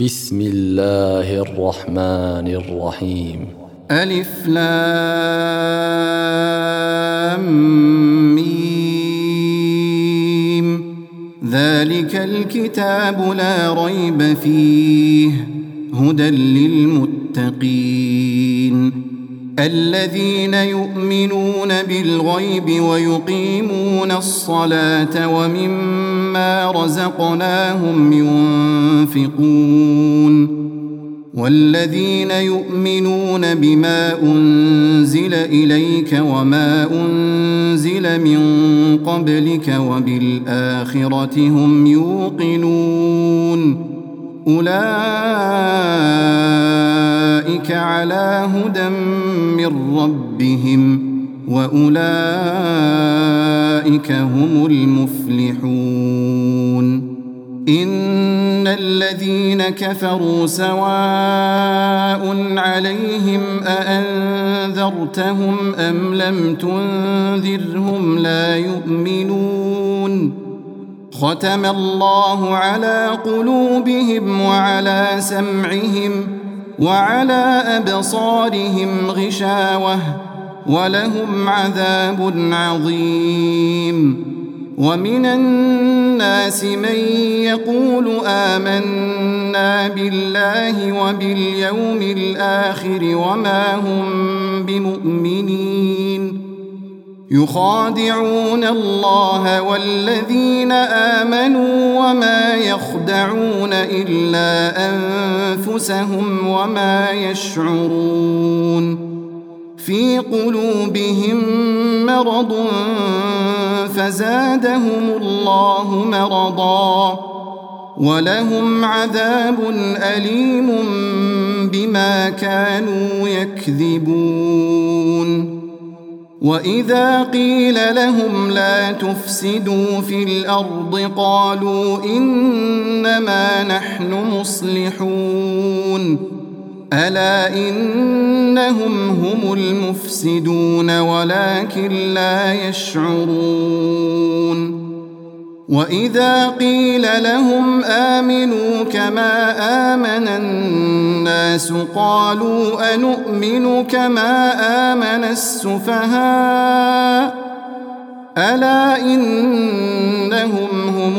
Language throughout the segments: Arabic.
بسم الله الرحمن الرحيم. ألف لام ميم. ذلك الكتاب لا ريب فيه هدى للمتقين الذين يؤمنون بالغيب ويقيمون الصلاة ومما رزقناهم ينفقون والذين يؤمنون بما أنزل إليك وما أنزل من قبلك وبالآخرة هم يوقنون أولئك على هدى من ربهم وأولئك هم المفلحون. إن الذين كفروا سواء عليهم أأنذرتهم أم لم تنذرهم لا يؤمنون. ختم الله على قلوبهم وعلى سمعهم وعلى أبصارهم غشاوة ولهم عذاب عظيم. ومن الناس من يقول آمنا بالله وباليوم الآخر وما هم بمؤمنين يخادعون الله والذين آمنوا وما يخدعون إلا أنفسهم وما يشعرون. في قلوبهم مرض فزادهم الله مرضا ولهم عذاب أليم بما كانوا يكذبون. وإذا قيل لهم لا تفسدوا في الأرض قالوا إنما نحن مصلحون ألا إنهم هم المفسدون ولكن لا يشعرون. وإذا قيل لهم آمنوا كما آمن الناس قالوا أنؤمن كما آمن السفهاء ألا إنهم هم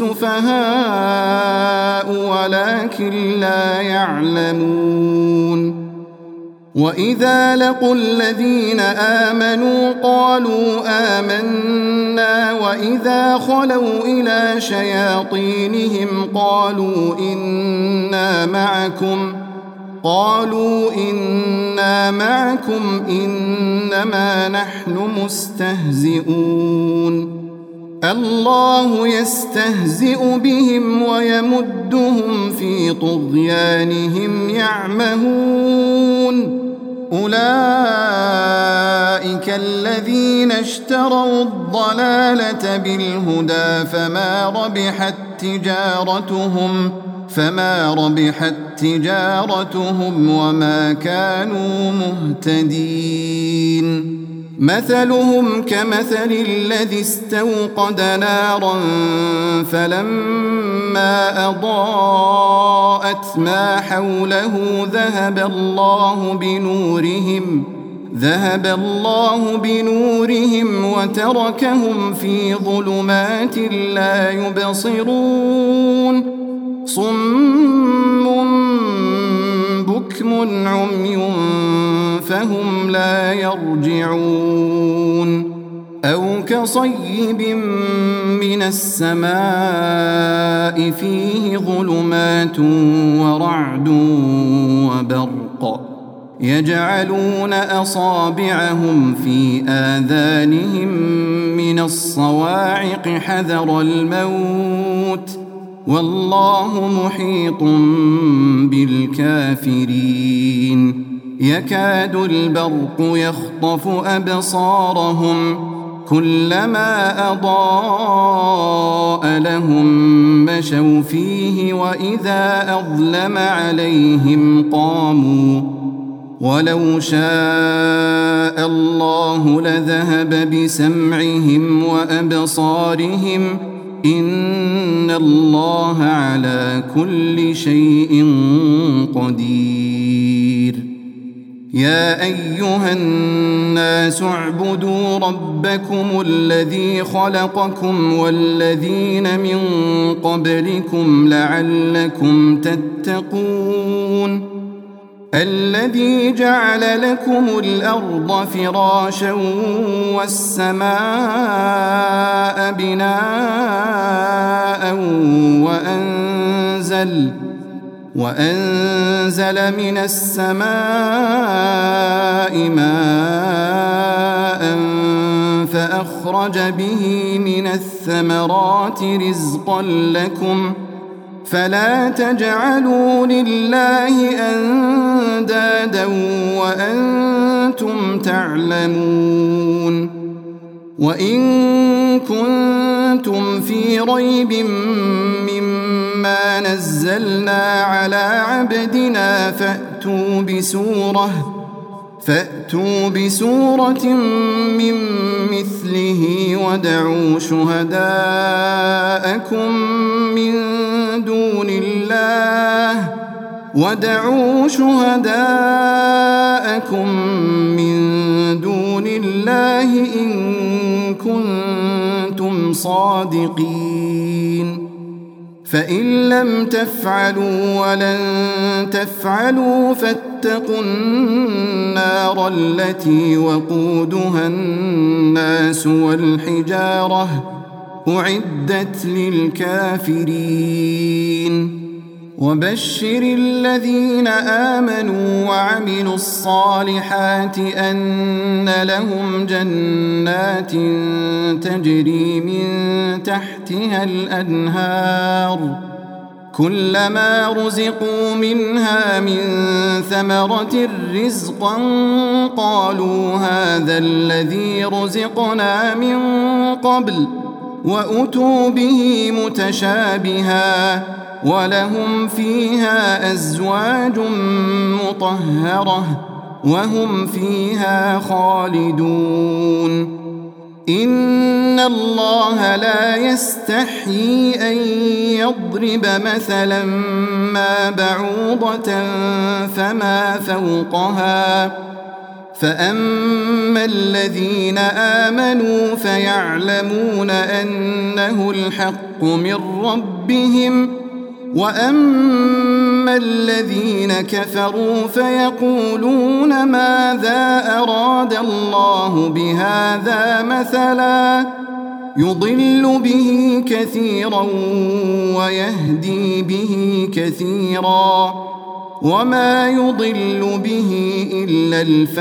السفهاء ولكن لا يعلمون. وإذا لقوا الذين آمنوا قالوا آمنا وإذا خلوا إلى شياطينهم قالوا إنا معكم إنما نحن مستهزئون. الله يستهزئ بهم ويمدهم في طغيانهم يعمهون. أولئك الذين اشتروا الضلالة بالهدى فما ربحت تجارتهم وما كانوا مهتدين. مثلهم كمثل الذي استوقد نارا فلما أضاءت ما حوله ذهب الله بنورهم وتركهم في ظلمات لا يبصرون. صم بكم عمي فهم لا يرجعون. أو كصيب من السماء فيه ظلمات ورعد وبرق يجعلون أصابعهم في آذانهم من الصواعق حذر الموت والله محيط بالكافرين. يكاد البرق يخطف أبصارهم كلما أضاء لهم مشوا فيه وإذا أظلم عليهم قاموا ولو شاء الله لذهب بسمعهم وأبصارهم إن الله على كل شيء قدير. يا أيها الناس اعبدوا ربكم الذي خلقكم والذين من قبلكم لعلكم تتقون. الذي جعل لكم الأرض فراشا والسماء بناء وأنزل من السماء ماء فأخرج به من الثمرات رزقا لكم فلا تجعلوا لله أندادا وأنتم تعلمون. وإن كنتم في ريب مما نزلنا على عبدنا فأتوا بسورة من مثله ودعوا شهداءكم من دون الله إن كنتم صادقين. فإن لم تفعلوا ولن تفعلوا فاتقوا النار التي وقودها الناس والحجارة أعدت للكافرين. وبشر الذين آمنوا وعملوا الصالحات أن لهم جنات تجري من تحتها الأنهار كلما رزقوا منها من ثمرة رزقا قالوا هذا الذي رزقنا من قبل وأتوا به متشابها ولهم فيها أزواج مطهرة وهم فيها خالدون. إن الله لا يستحيي أن يضرب مثلا ما بعوضة فما فوقها فأما الذين آمنوا فيعلمون أنه الحق من ربهم وأما الذين كفروا فيقولون ماذا أراد الله بهذا مثلا يضل به كثيرا ويهدي به كثيرا وما يضل به إلا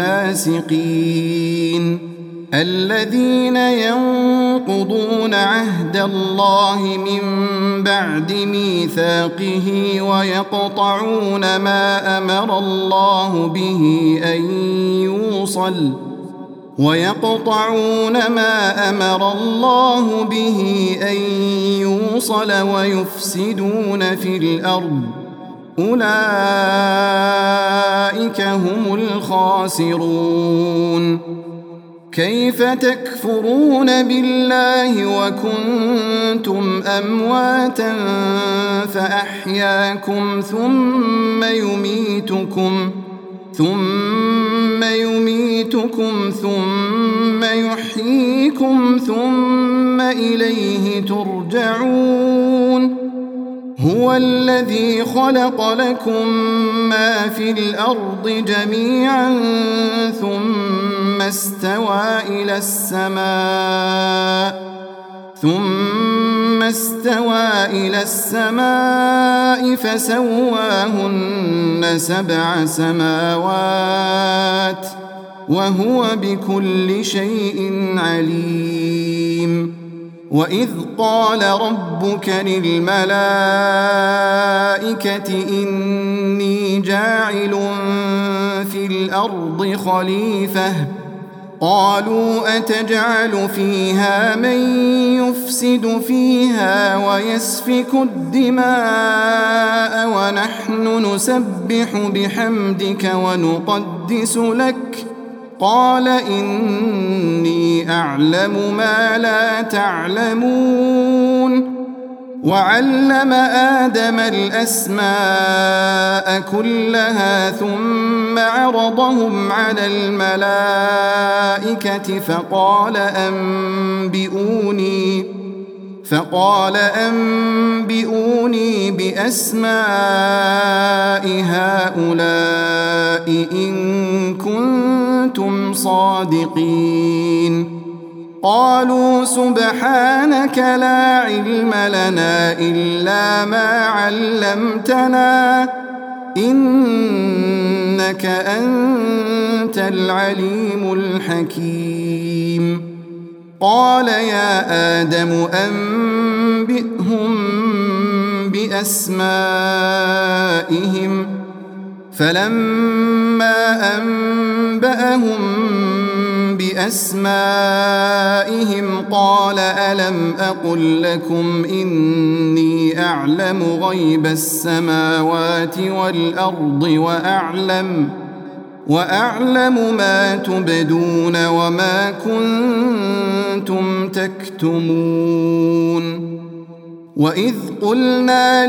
الفاسقين الذين ينقضون عهد الله من بعد ميثاقه ويقطعون ما أمر الله به أن يوصل ويفسدون في الأرض أولئك هم الخاسرون. كيف تكفرون بالله وكنتم أمواتا فأحياكم ثم يميتكم ثم يحييكم ثم إليه ترجعون. هو الذي خلق لكم ما في الأرض جميعا ثم استوى إلى السماء فسواهن 7 سماوات وهو بكل شيء عليم. وإذ قال ربك للملائكة إني جاعل في الأرض خليفة قالوا أتجعل فيها من يفسد فيها ويسفك الدماء ونحن نسبح بحمدك ونقدس لك قال إني أعلم ما لا تعلمون. وعلم آدم الأسماء كلها ثم عرضهم على الملائكة فقال أنبئوني بأسماء هؤلاء إن كنتم صادقين. قالوا سبحانك لا علم لنا إلا ما علمتنا إنك أنت العليم الحكيم. قال يا آدم أنبئهم بأسمائهم فلما أنبأهم بأسمائهم قال ألم أقل لكم إني أعلم غيب السماوات والأرض وأعلم ما تبدون وما كنتم تكتمون. وإذ قلنا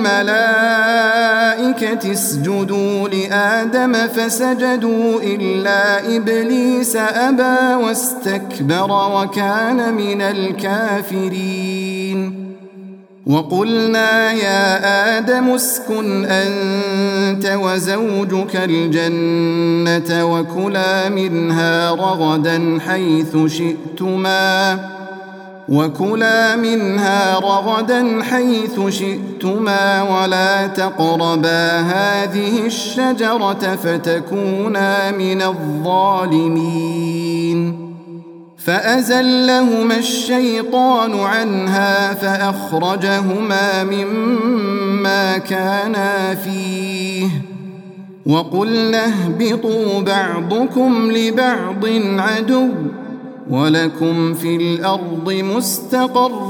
للملائكة اسجدوا لآدم فسجدوا إلا إبليس أبى واستكبر وكان من الكافرين. وقلنا يا آدم اسكن أنت وزوجك الجنة وكلا منها رغدا حيث شئتما ولا تقربا هذه الشجرة فتكونا من الظالمين. فأزلهما الشيطان عنها فأخرجهما مما كانا فيه وقلنا اهبطوا بعضكم لبعض عدو ولكم في الأرض مستقر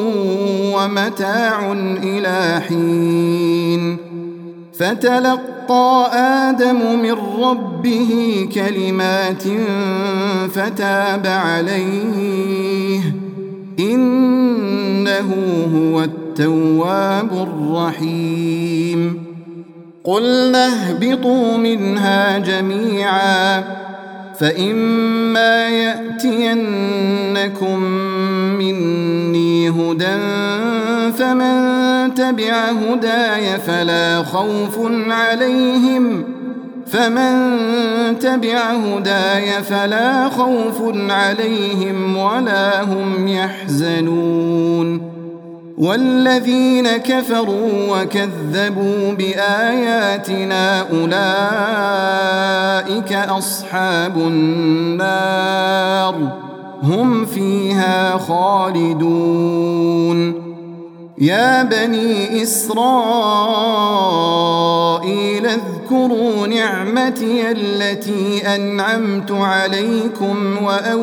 ومتاع إلى حين. فتلقى آدم من ربه كلمات فتاب عليه إنه هو التواب الرحيم. قلنا اهبطوا منها جميعا فإما يأتينكم مني هدى فمن تبع هداي فلا خوف عليهم ولا هم يحزنون. والذين كفروا وكذبوا بآياتنا أولئك أصحاب النار هم فيها خالدون. يا بني إسرائيل اذكروا نعمتي التي أنعمت عليكم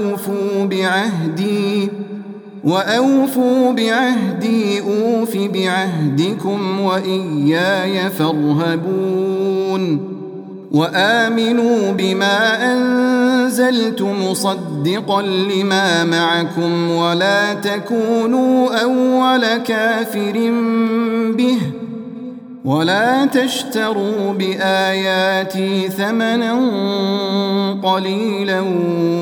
وأوفوا بعهدي أوف بعهدكم وإياي فارهبون. وآمنوا بما أنزلت مصدقا لما معكم ولا تكونوا أول كافر به ولا تشتروا بآياتي ثمنا قليلا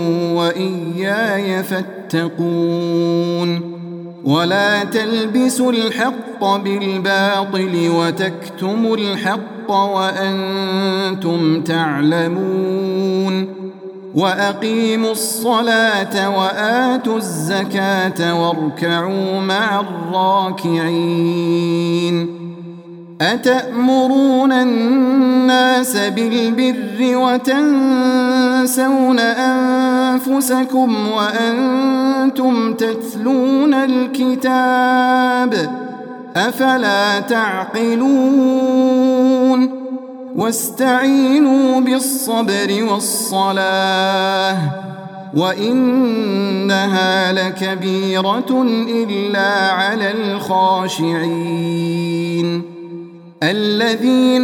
وإياي فاتقون. ولا تلبسوا الحق بالباطل وتكتموا الحق وأنتم تعلمون. وأقيموا الصلاة وآتوا الزكاة واركعوا مع الراكعين. أتأمرون الناس بالبر وتنسون أنفسكم وأنتم تتلون الكتاب أفلا تعقلون. واستعينوا بالصبر والصلاة وإنها لكبيرة إلا على الخاشعين الذين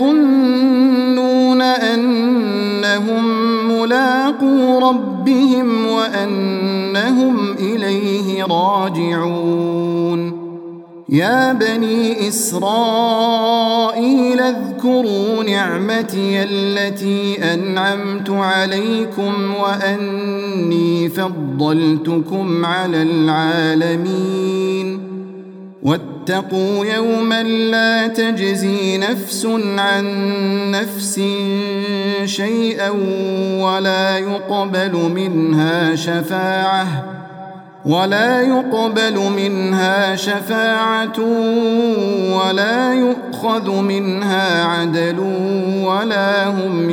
يظنون أنهم ملاقو ربهم وأنهم إليه راجعون. يا بني إسرائيل اذكروا نعمتي التي أنعمت عليكم وأني فضلتكم على العالمين واتقوا يوما لا تجزي نفس عن نفس شيئا ولا يقبل منها شفاعة ولا يؤخذ منها عدل ولا هم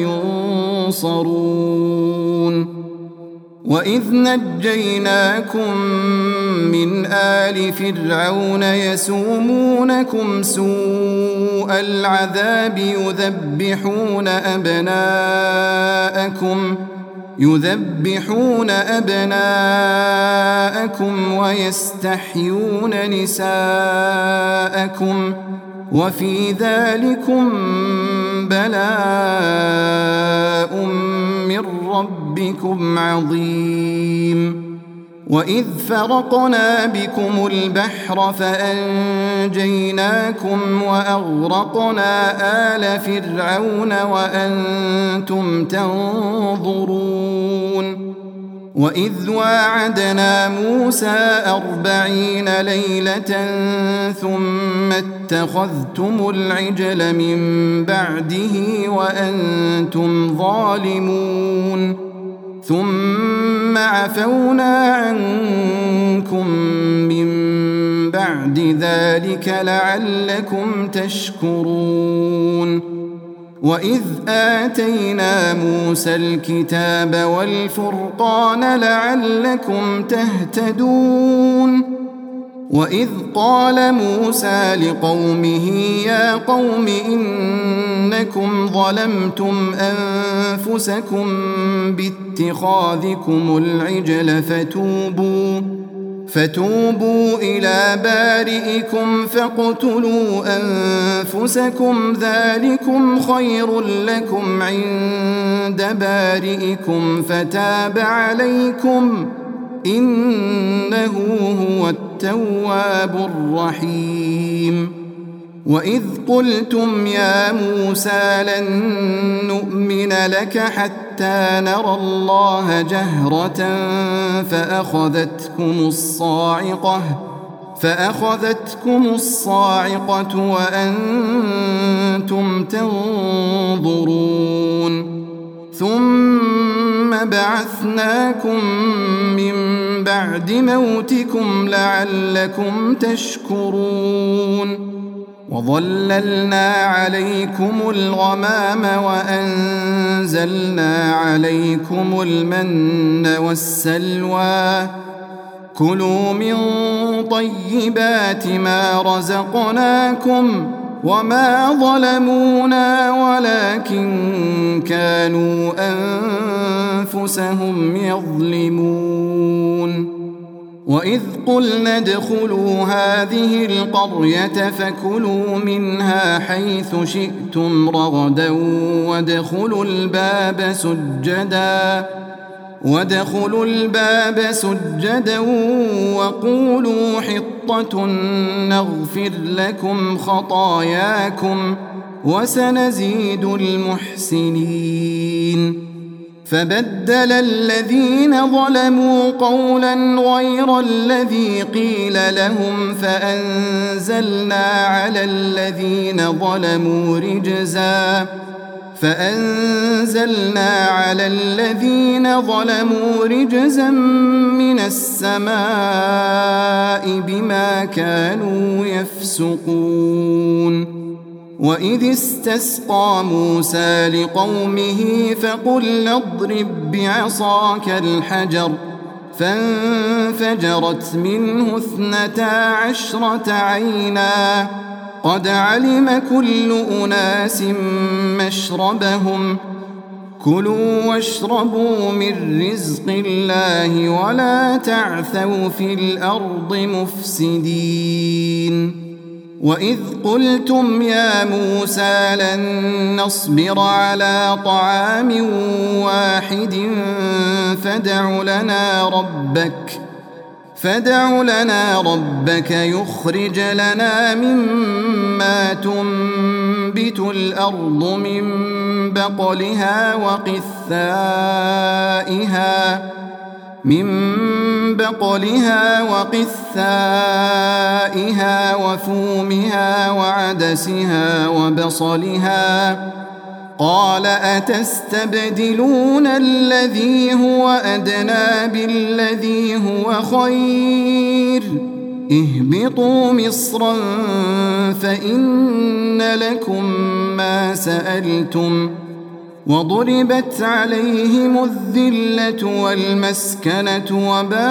ينصرون وإذ نجيناكم من آل فرعون يسومونكم سوء العذاب يذبحون أبناءكم ويستحيون نساءكم وفي ذلكم بلاء من ربكم عظيم وإذ فرقنا بكم البحر فأنجيناكم وأغرقنا آل فرعون وأنتم تنظرون وإذ واعدنا موسى 40 ليلة ثم اتخذتم العجل من بعده وأنتم ظالمون ثم عفونا عنكم من بعد ذلك لعلكم تشكرون وإذ آتينا موسى الكتاب والفرقان لعلكم تهتدون وإذ قال موسى لقومه يا قوم إنكم ظلمتم أنفسكم باتخاذكم العجل فتوبوا إلى بارئكم فاقتلوا أنفسكم ذلكم خير لكم عند بارئكم فتاب عليكم إنه هو التواب الرحيم وإذ قلتم يا موسى لن نؤمن لك حتى نرى الله جهرة فأخذتكم الصاعقة وأنتم تنظرون ثم بعثناكم من بعد موتكم لعلكم تشكرون وظللنا عليكم الغمام وأنزلنا عليكم المن والسلوى كلوا من طيبات ما رزقناكم وما ظلمونا ولكن كانوا أنفسهم يظلمون وإذ قلنا ادخلوا هذه القرية فكلوا منها حيث شئتم رغدا وادخلوا الباب سجدا وقولوا حطة نغفر لكم خطاياكم وسنزيد المحسنين فبدل الذينظلموا قولا غير الذي قيل لهم فأنزلنا على الذين ظلموا رجزا من السماء بما كانوا يفسقون وإذ استسقى موسى لقومه فقل اضرب بعصاك الحجر فانفجرت منه 12 عينا قد علم كل أناس مشربهم كلوا واشربوا من رزق الله ولا تعثوا في الأرض مفسدين وإذ قلتم يا موسى لن نصبر على طعام واحد فادع لنا ربك يخرج لنا مما تنبت الأرض من بقلها وقثائها وفومها وعدسها وبصلها قال أتستبدلون الذي هو أدنى بالذي هو خير اهبطوا مصرا فإن لكم ما سألتم وضربت عليهم الذلة والمسكنة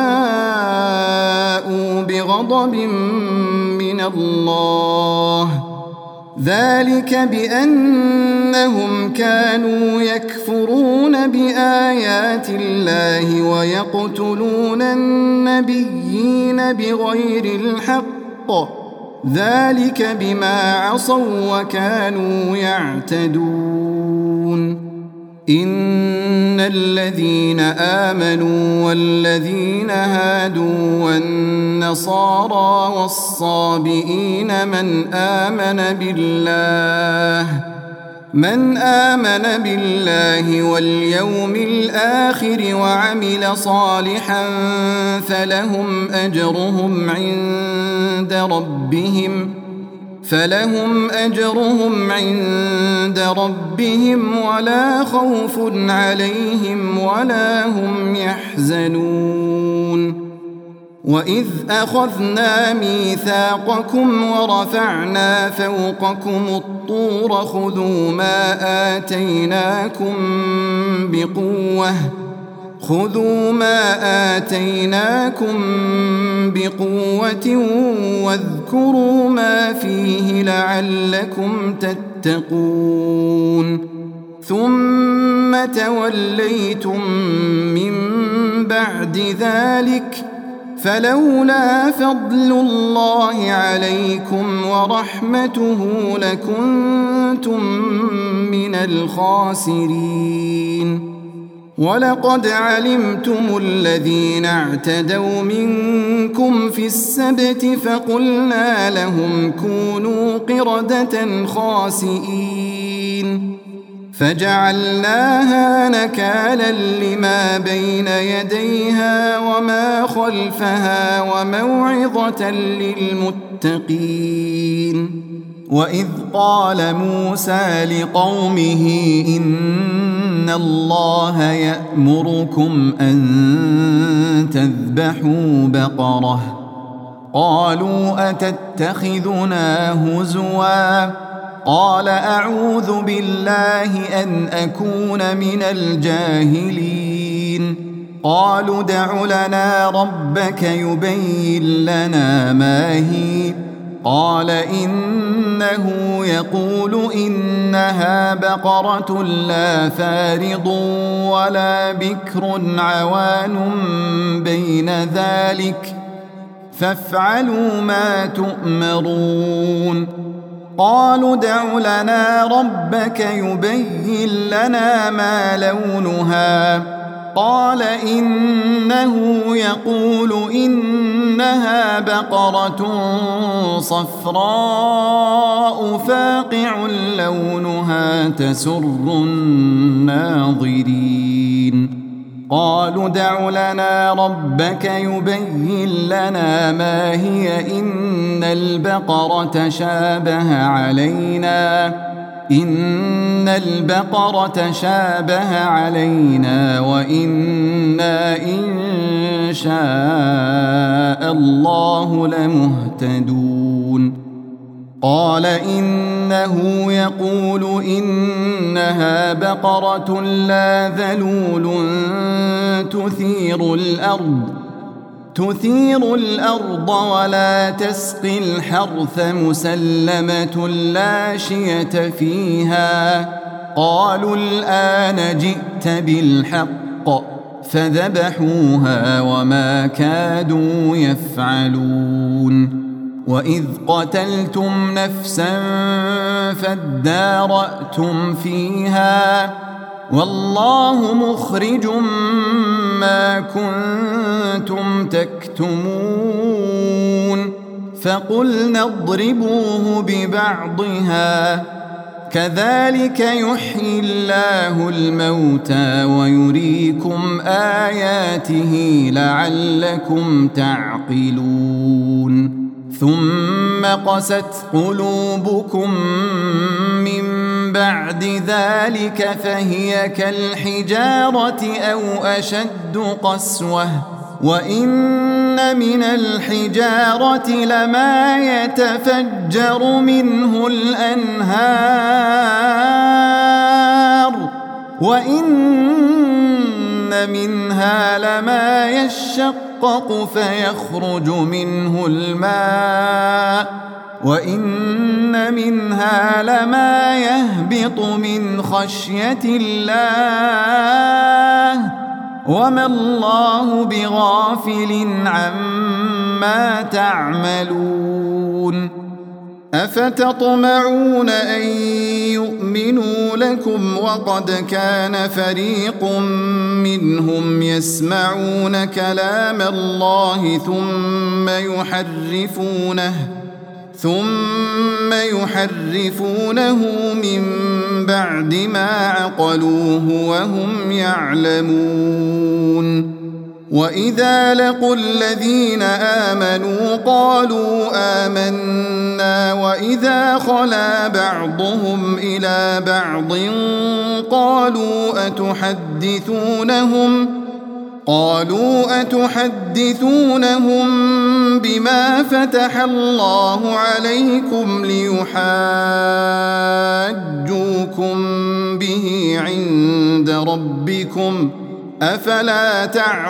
وباءوا بغضب من الله ذلك بأنهم كانوا يكفرون بآيات الله ويقتلون النبيين بغير الحق ذلك بما عصوا وكانوا يعتدون إن الذين آمنوا والذين هادوا والنصارى والصابئين من آمن بالله واليوم الآخر وعمل صالحا فلهم أجرهم عند ربهم ولا خوف عليهم ولا هم يحزنون وإذ أخذنا ميثاقكم ورفعنا فوقكم الطور خذوا ما آتيناكم بقوة واذكروا ما فيه لعلكم تتقون ثم توليتم من بعد ذلك فلولا فضل الله عليكم ورحمته لكنتم من الخاسرين ولقد علمتم الذين اعتدوا منكم في السبت فقلنا لهم كونوا قردة خاسئين فجعلناها نكالا لما بين يديها وما خلفها وموعظة للمتقين وإذ قال موسى لقومه إن الله يأمركم أن تذبحوا بقرة قالوا أتتخذنا هزوا قال أعوذ بالله أن أكون من الجاهلين قالوا ادع لنا ربك يبين لنا ما هي قال إنه يقول إنها بقرة لا فارض ولا بكر عوان بين ذلك فافعلوا ما تؤمرون قالوا ادع لنا ربك يبين لنا ما لونها قال إنه يقول إنها بقرة صفراء فاقع لونها تسر الناظرين قالوا ادع لنا ربك يبين لنا ما هي إن البقرة شابه علينا وإنا إن شاء الله لمهتدون قال إنه يقول إنها بقرة لا ذلول تثير الأرض ولا تسقي الحرث مسلمة لا شية فيها قالوا الآن جئت بالحق فذبحوها وما كادوا يفعلون وإذ قتلتم نفسا فادارأتم فيها والله مخرج ما كنتم تكتمون يكتمون فقلنا اضربوه ببعضها كذلك يحيي الله الموتى ويريكم آياته لعلكم تعقلون ثم قست قلوبكم من بعد ذلك فهي كالحجارة أو أشد قسوة وإن من الحجارة لما يتفجر منه الأنهار وإن منها لما يشقق فيخرج منه الماء وإن منها لما يهبط من خشية الله وما الله بغافل عما تعملون أفتطمعون أن يؤمنوا لكم وقد كان فريق منهم يسمعون كلام الله ثم يحرفونه من بعد ما عقلوه وهم يعلمون وإذا لقوا الذين آمنوا قالوا آمنا وإذا خلا بعضهم إلى بعض قالوا أتحدثونهم بما فتح الله عليكم ليحاجوكم به عند ربكم أفلا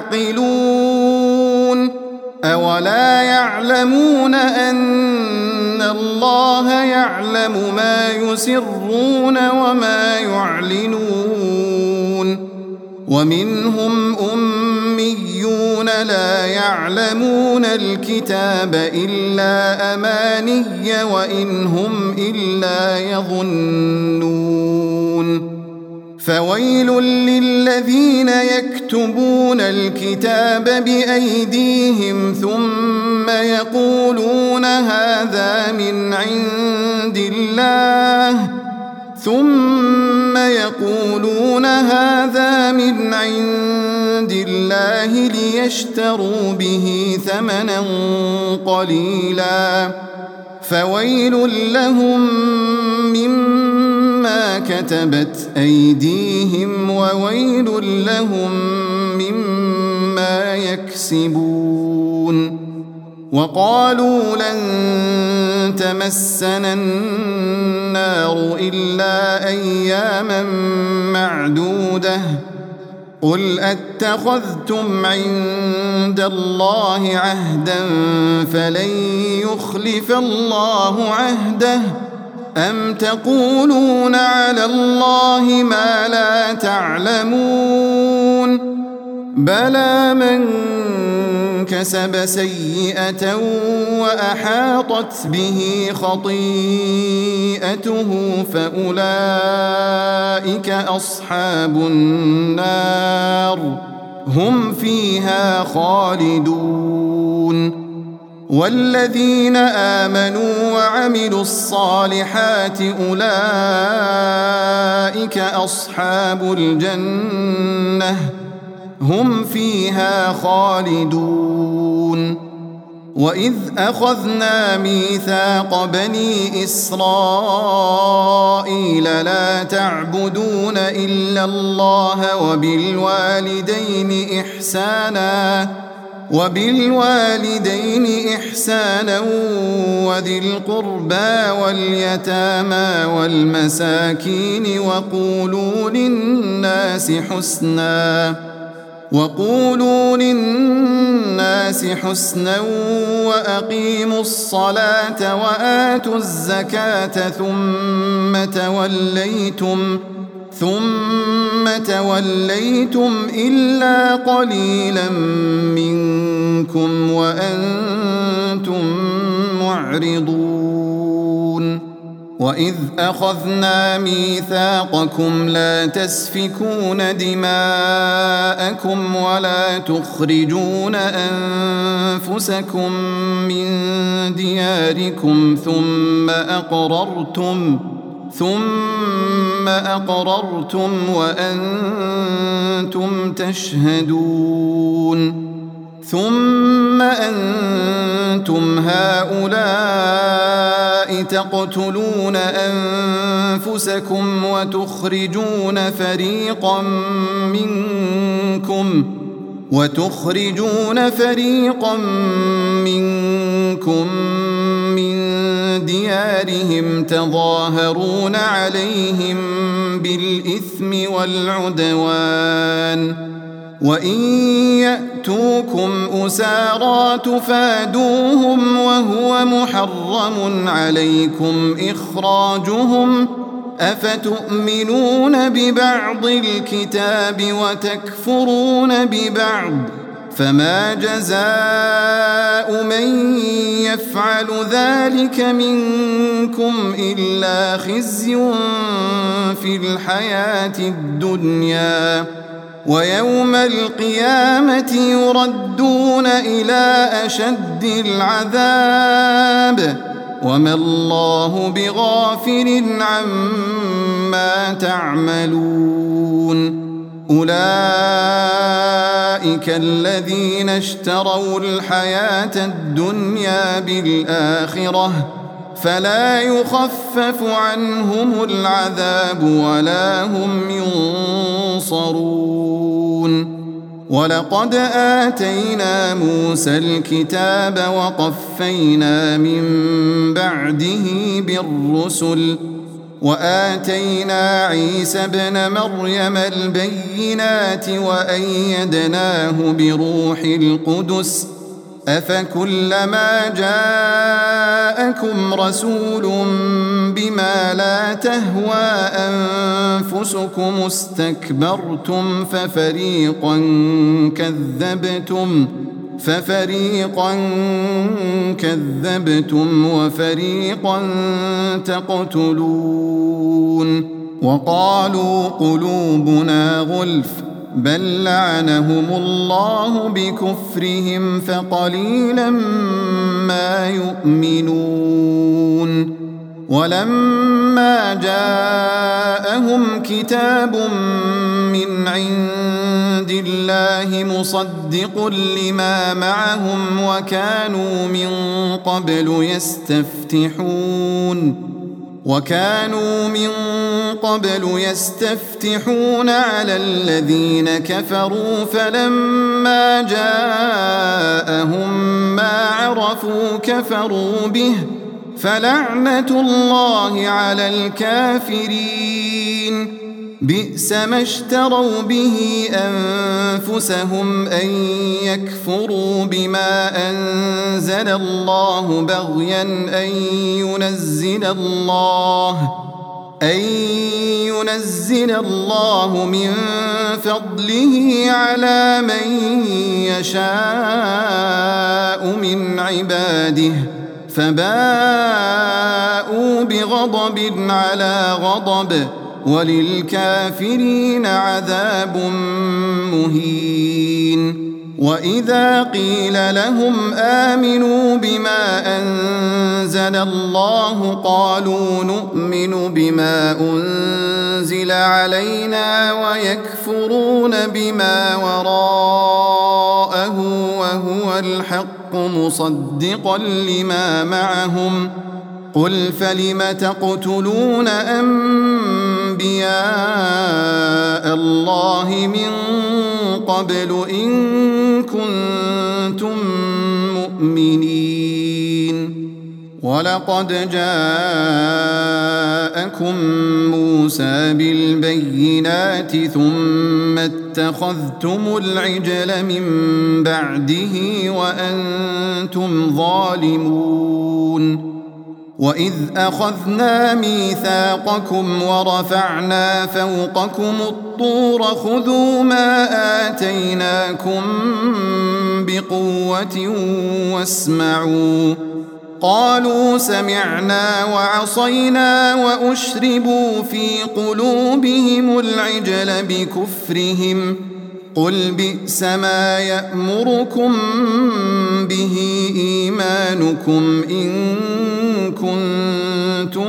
تعقلون أولا يعلمون أن الله يعلم ما يسرون وما يعلنون ومنهم أميون لا يعلمون الكتاب إلا أماني وإن هم إلا يظنون فويل للذين يكتبون الكتاب بأيديهم ثم يقولون هذا من عند الله ليشتروا به ثمنا قليلا فويل لهم مما كتبت أيديهم وويل لهم مما يكسبون وقالوا لن تمسنا النار إلا أياما معدودة قل أتخذتم عند الله عهدا فلن يخلف الله عهده أم تقولون على الله ما لا تعلمون بلى من كسب سيئة وأحاطت به خطيئته فأولئك أصحاب النار هم فيها خالدون والذين آمنوا وعملوا الصالحات أولئك أصحاب الجنة هم فيها خالدون وإذ أخذنا ميثاق بني إسرائيل لا تعبدون إلا الله وبالوالدين إحسانا وذي القربى واليتامى والمساكين وقولوا للناس حسنا وأقيموا الصلاة وآتوا الزكاة ثم توليتم إلا قليلا منكم وأنتم معرضون وإذ أخذنا ميثاقكم لا تسفكون دماءكم ولا تخرجون أنفسكم من دياركم ثم أقررتم وأنتم تشهدون ثم أنتم هؤلاء تقتلون أنفسكم وتخرجون فريقا منكم من ديارهم تظاهرون عليهم بالإثم والعدوان وإن يأتوكم أسارى تفادوهم وهو محرم عليكم إخراجهم أفتؤمنون ببعض الكتاب وتكفرون ببعض فما جزاء من يفعل ذلك منكم إلا خزي في الحياة الدنيا ويوم القيامة يردون إلى أشد العذاب وما الله بغافل عما تعملون أولئك الذين اشتروا الحياة الدنيا بالآخرة فلا يخفف عنهم العذاب ولا هم ينصرون ولقد آتينا موسى الكتاب وقفينا من بعده بالرسل وآتينا عيسى ابن مريم البينات وأيدناه بروح القدس أفكلما جاءكم رسول بما لا تهوى أنفسكم استكبرتم ففريقا كذبتم وفريقا تقتلون وقالوا قلوبنا غلف بل لعنهم الله بكفرهم فقليلا ما يؤمنون ولما جاءهم كتاب من عند الله مصدق لما معهم وكانوا من قبل يستفتحون على الذين كفروا فلما جاءهم ما عرفوا كفروا به فلعنة الله على الكافرين بئس ما اشتروا به أنفسهم أن يكفروا بما أنزل الله بغيا أن ينزل الله من فضله على من يشاء من عباده فباءوا بغضب على غضب وللكافرين عذاب مهين وإذا قيل لهم آمنوا بما أنزل الله قالوا نؤمن بما أنزل علينا ويكفرون بما وراءه وهو الحق مصدقا لما معهم قل فلم تقتلون أنبياء الله من قبل إن كنتم مؤمنين ولقد جاءكم موسى بالبينات ثم اتخذتم العجل من بعده وأنتم ظالمون وإذ أخذنا ميثاقكم ورفعنا فوقكم الطور خذوا ما آتيناكم بقوة قالوا سمعنا وعصينا وأشربوا في قلوبهم العجل بكفرهم قل بئس ما يأمركم به إيمانكم إن كنتم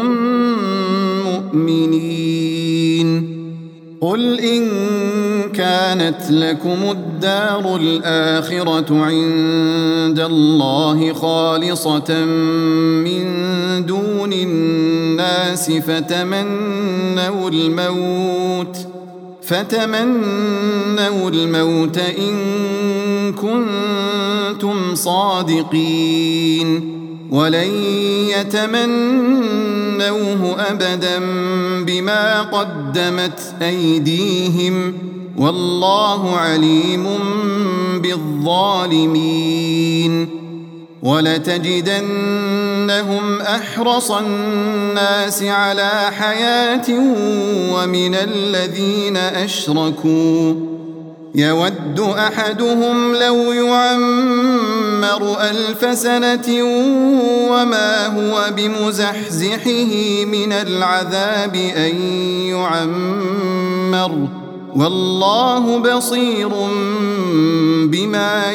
مؤمنين قل إن كانت لكم الدار الآخرة عند الله خالصة من دون الناس فتمنوا الموت إن كنتم صادقين ولن يتمنوه أبدا بما قدمت أيديهم والله عليم بالظالمين ولتجدنهم أحرص الناس على حياة ومن الذين أشركوا يود أحدهم لو يعمر 1000 سنة وما هو بمزحزحه من العذاب أن يعمر والله بصير بما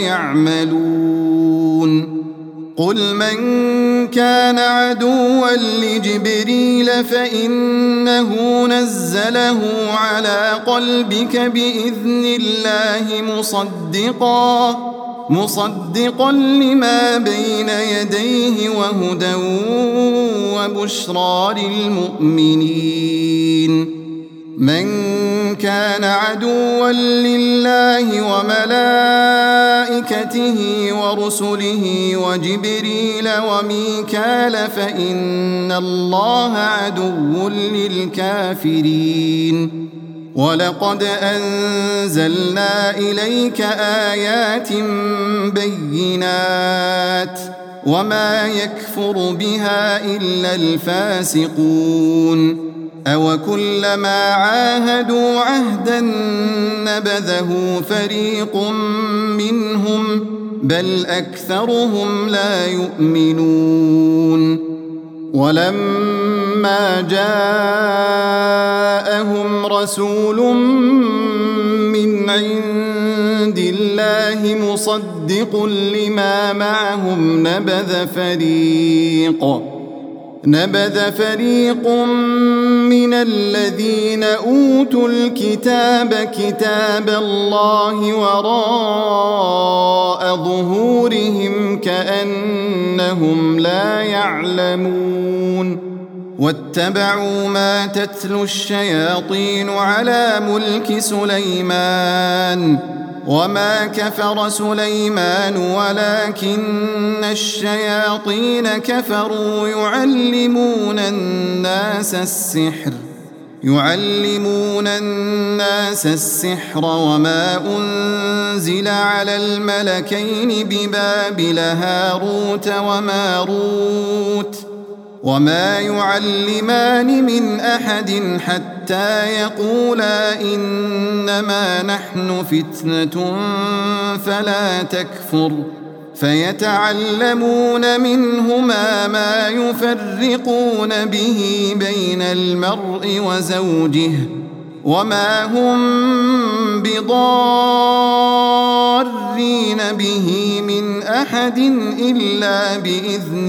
يعملون قل من كان عدوا لجبريل فإنه نزله على قلبك بإذن الله مصدقا لما بين يديه وهدى وبشرى للمؤمنين من كان عدوا لله وملائكته ورسله وجبريل وميكال فإن الله عدو للكافرين ولقد أنزلنا إليك آيات بينات وما يكفر بها إلا الفاسقون أوكلما عاهدوا عهدا نبذه فريق منهم بل أكثرهم لا يؤمنون ولما جاءهم رسول من عند الله مصدق لما معهم نبذ فريق من الذين أوتوا الكتاب كتاب الله وراء ظهورهم كأنهم لا يعلمون واتبعوا ما تتلو الشياطين على ملك سليمان وما كفر سليمان ولكن الشياطين كفروا يعلمون الناس السحر وما أنزل على الملكين ببابل هاروت وماروت وما يعلمان من أحد حتى يقولا إنما نحن فتنة فلا تكفر فيتعلمون منهما ما يفرقون به بين المرء وزوجه وما هم بضارين به من أحد إلا بإذن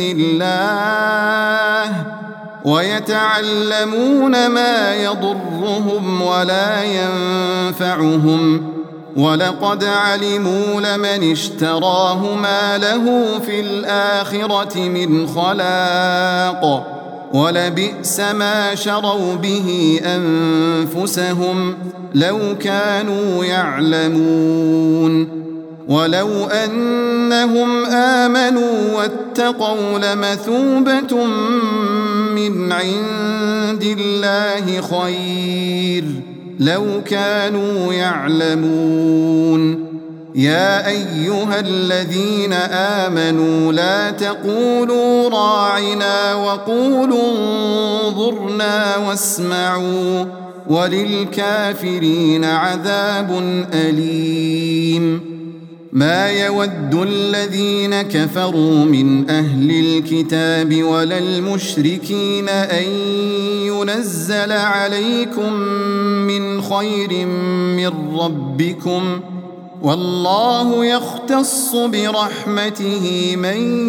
الله ويتعلمون ما يضرهم ولا ينفعهم ولقد علموا لمن اشتراه ما له في الآخرة من خلاق ولبئس ما شروا به أنفسهم لو كانوا يعلمون ولو أنهم آمنوا واتقوا لمثوبة من عند الله خير لو كانوا يعلمون يا أيها الذين آمنوا لا تقولوا راعنا وقولوا انظرنا واسمعوا وللكافرين عذاب أليم ما يود الذين كفروا من أهل الكتاب ولا المشركين أن ينزل عليكم من خير من ربكم، والله يختص برحمته من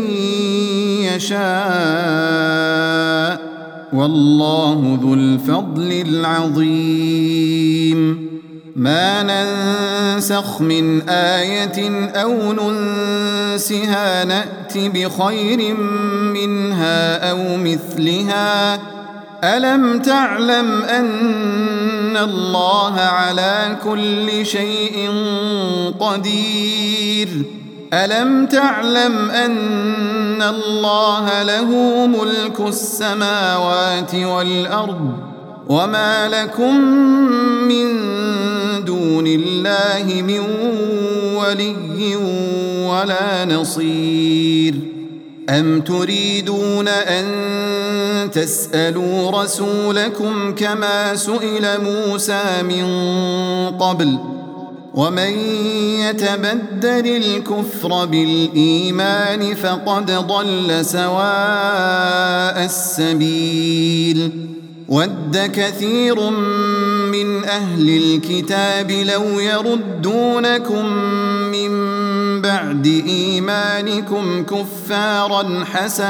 يشاء، والله ذو الفضل العظيم. ما ننسخ من آية أو ننسها نأت بخير منها أو مثلها. ألم تعلم أن الله على كل شيء قدير؟ ألم تعلم أن الله له ملك السماوات والأرض، وما لكم من دون الله من ولي ولا نصير؟ أم تريدون أن تسألوا رسولكم كما سئل موسى من قبل؟ ومن يتبدل الكفر بالإيمان فقد ضل سواء السبيل. ود كثير من أهل الكتاب لو يردونكم من بعد إيمانكم كفارا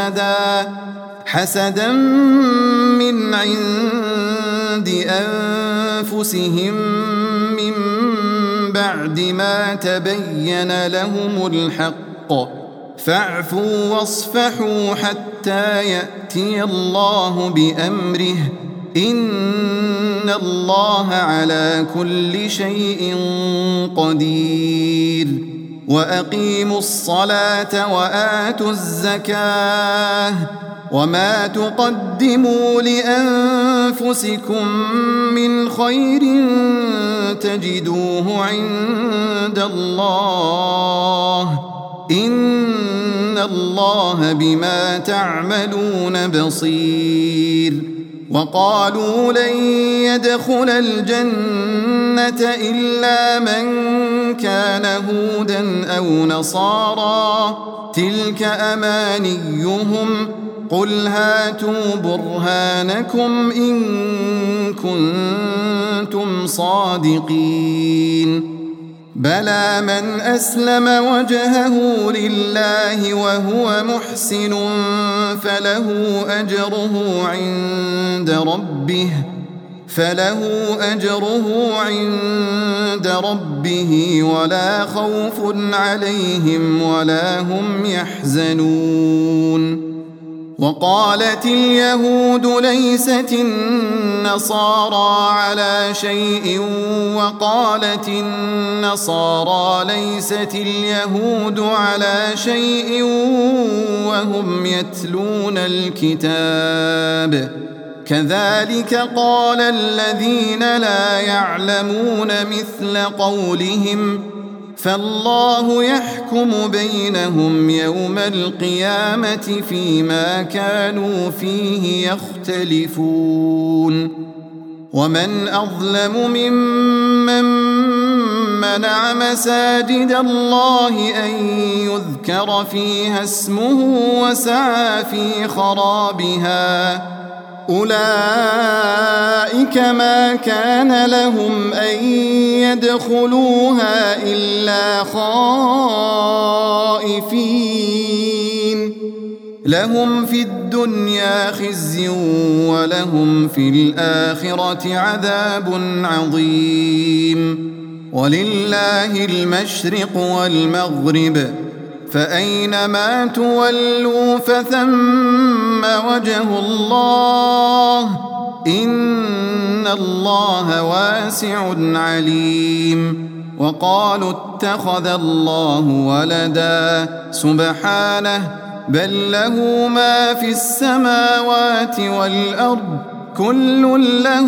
حسدا من عند أنفسهم من بعد ما تبين لهم الحق، فاعفوا واصفحوا حتى يأتي الله بأمره، إن الله على كل شيء قدير. وأقيموا الصلاة وآتوا الزكاة، وما تقدموا لأنفسكم من خير تجدوه عند الله، إن الله بما تعملون بصير. وقالوا لن يدخل الجنة إلا من كان هودا أو نصارى، تلك أمانيهم، قل هاتوا برهانكم إن كنتم صادقين. بلى من أسلم وجهه لله وهو محسن فله أجره عند ربه ولا خوف عليهم ولا هم يحزنون. وقالت اليهود ليست النصارى على شيء، وقالت النصارى ليست اليهود على شيء وهم يتلون الكتاب. كذلك قال الذين لا يعلمون مثل قولهم، فالله يحكم بينهم يوم القيامة فيما كانوا فيه يختلفون. ومن أظلم ممن منع مساجد الله أن يذكر فيها اسمه وسعى في خرابها، أولئك ما كان لهم أن يدخلوها إلا خائفين، لهم في الدنيا خزي ولهم في الآخرة عذاب عظيم. ولله المشرق والمغرب، فأينما تولوا فثم وجه الله، إن الله واسع عليم. وقالوا اتخذ الله ولدا، سبحانه، بل له ما في السماوات والأرض، كل له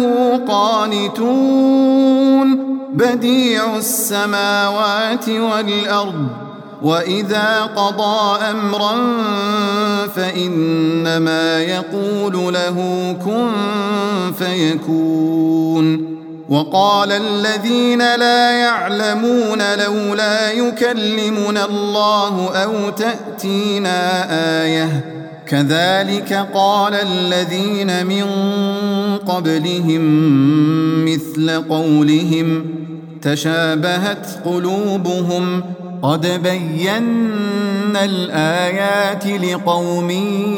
قانتون، بديع السماوات والأرض، وإذا قضى أمرا فإنما يقول له كن فيكون. وقال الذين لا يعلمون لولا يكلمنا الله أو تأتينا آية كذلك قال الذين من قبلهم مثل قولهم تشابهت قلوبهم قد بينا الآيات لقوم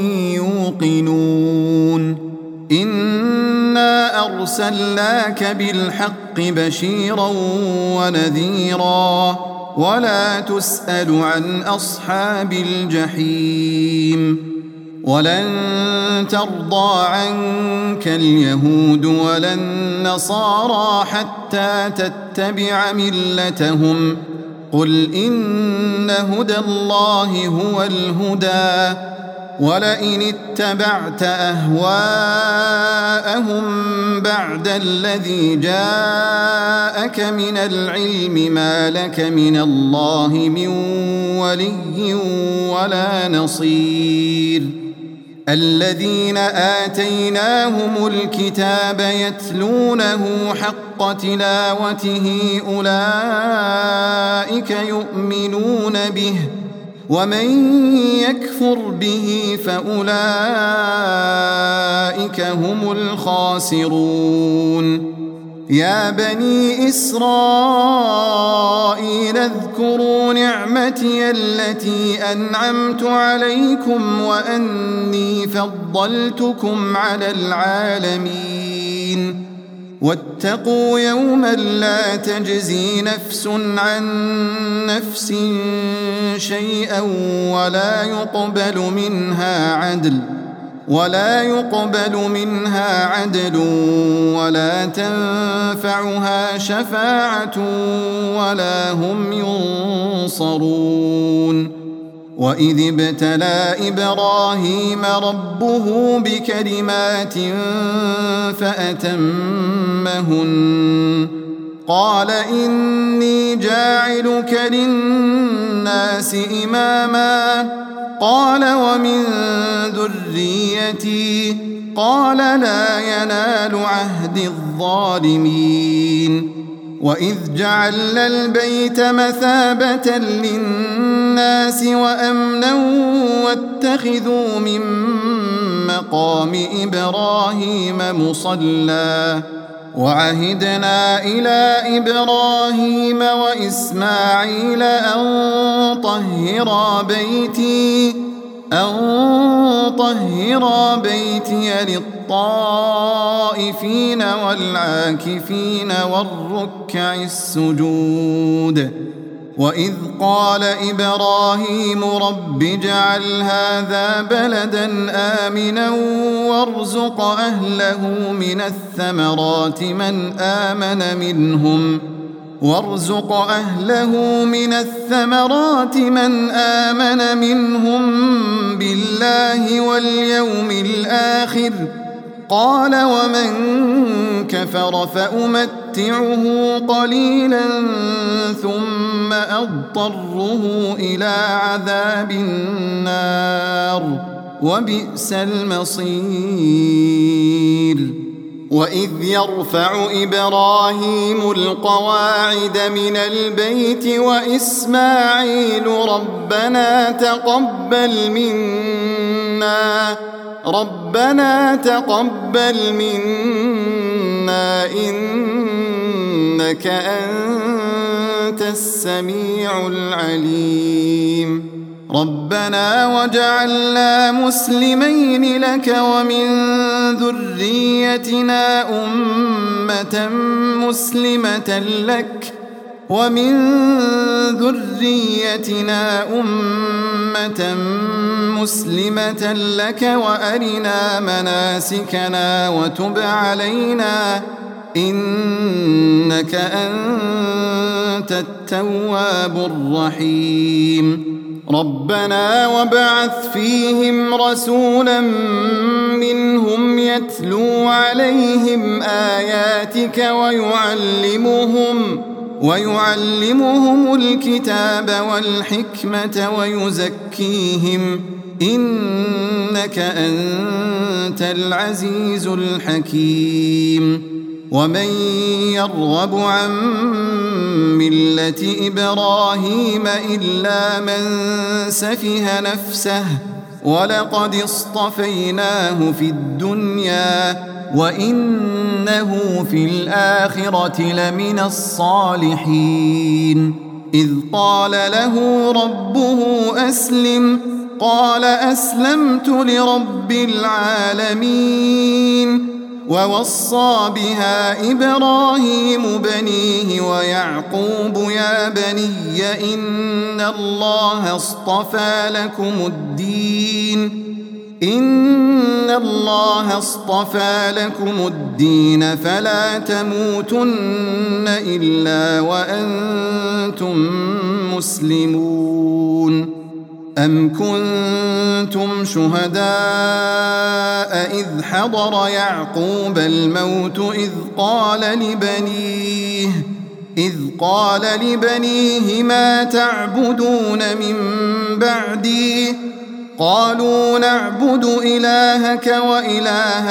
يوقنون إنا أرسلناك بالحق بشيرا ونذيرا ولا تسأل عن أصحاب الجحيم ولن ترضى عنك اليهود ولا النصارى حتى تتبع ملتهم قل إن هدى الله هو الهدى ولئن اتبعت أهواءهم بعد الذي جاءك من العلم ما لك من الله من ولي ولا نصير الذين آتيناهم الكتاب يتلونه حق تلاوته أولئك يؤمنون به ومن يكفر به فأولئك هم الخاسرون يا بني إسرائيل اذكروا نعمتي التي أنعمت عليكم وأني فضلتكم على العالمين واتقوا يوما لا تجزي نفس عن نفس شيئا ولا يقبل منها عدل ولا تنفعها شفاعة ولا هم ينصرون وإذ ابتلى إبراهيم ربه بكلمات فأتمهن قال إني جاعلك للناس إماما قال ومن ذريتي قال لا ينال عهد الظالمين وإذ جعلنا البيت مثابة للناس وأمنا واتخذوا من مقام إبراهيم مصلى وعهدنا إلى إبراهيم وإسماعيل أن طهرا بيتي للطائفين والعاكفين والركع السجود وإذ قال إبراهيم رب اجعل هذا بلدا آمنا وارزق أهله من الثمرات من آمن منهم بالله واليوم الآخر قال ومن كفر فأمتعه قليلا ثم أضطره إلى عذاب النار وبئس المصير وإذ يرفع إبراهيم القواعد من البيت وإسماعيل ربنا تقبل منا إنك أنت السميع العليم ربنا وجعلنا مسلمين لك ومن ذريتنا أمة مسلمة لك وأرنا مناسكنا وتب علينا إنك أنت التواب الرحيم ربنا وابعث فيهم رسولا منهم يتلو عليهم آياتك ويعلمهم الكتاب والحكمة ويزكيهم إنك أنت العزيز الحكيم ومن يرغب عن ملة إبراهيم إلا من سفه نفسه ولقد اصطفيناه في الدنيا وإنه في الآخرة لمن الصالحين إذ قال له ربه أسلم قال أسلمت لرب العالمين ووصى بها إبراهيم بنيه ويعقوب يا بني إن الله اصطفى لكم الدين فلا تموتن إلا وأنتم مسلمون أم كنتم شهداء إذ حضر يعقوب الموت إذ قال لبنيه ما تعبدون من بعدي قالوا نعبد إلهك وإله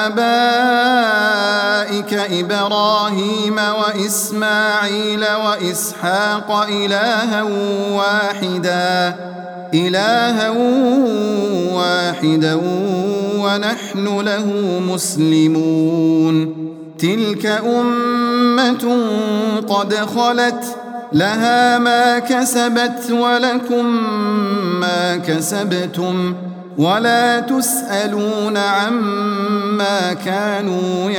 آبائك إبراهيم وإسماعيل وإسحاق إلها واحدا ونحن له مسلمون تلك أمة قد خلت لها ما كسبت ولكم ما كسبتم ولا تسألون عما كانوا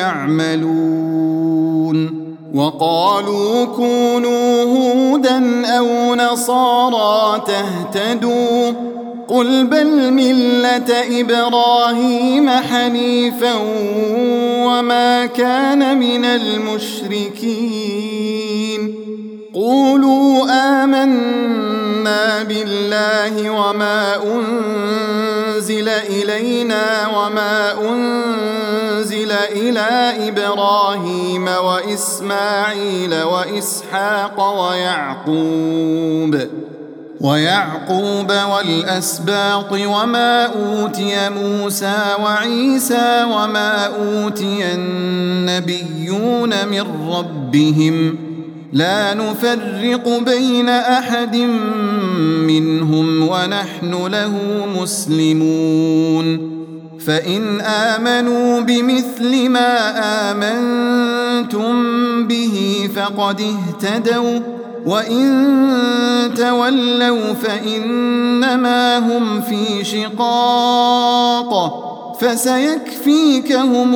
يعملون وقالوا كونوا هودا أو نصارى تهتدوا قل بل ملة إبراهيم حنيفا وما كان من المشركين قولوا آمنا بالله وما أنزل إلينا وما أنزل إلى إبراهيم وإسماعيل وإسحاق ويعقوب والأسباط وما أوتي موسى وعيسى وما أوتي النبيون من ربهم لا نفرق بين أحد منهم ونحن له مسلمون فإن آمنوا بمثل ما آمنتم به فقد اهتدوا وإن تولوا فإنما هم في شقاق فسيكفيكهم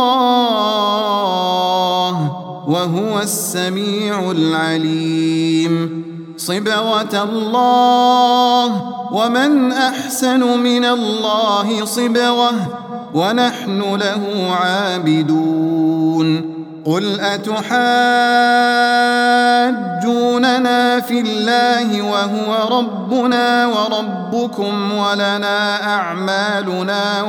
الله وهو السميع العليم صبغة الله ومن أحسن من الله صبغة ونحن له عابدون قل أتحاجوننا في الله وهو ربنا وربكم ولنا أعمالنا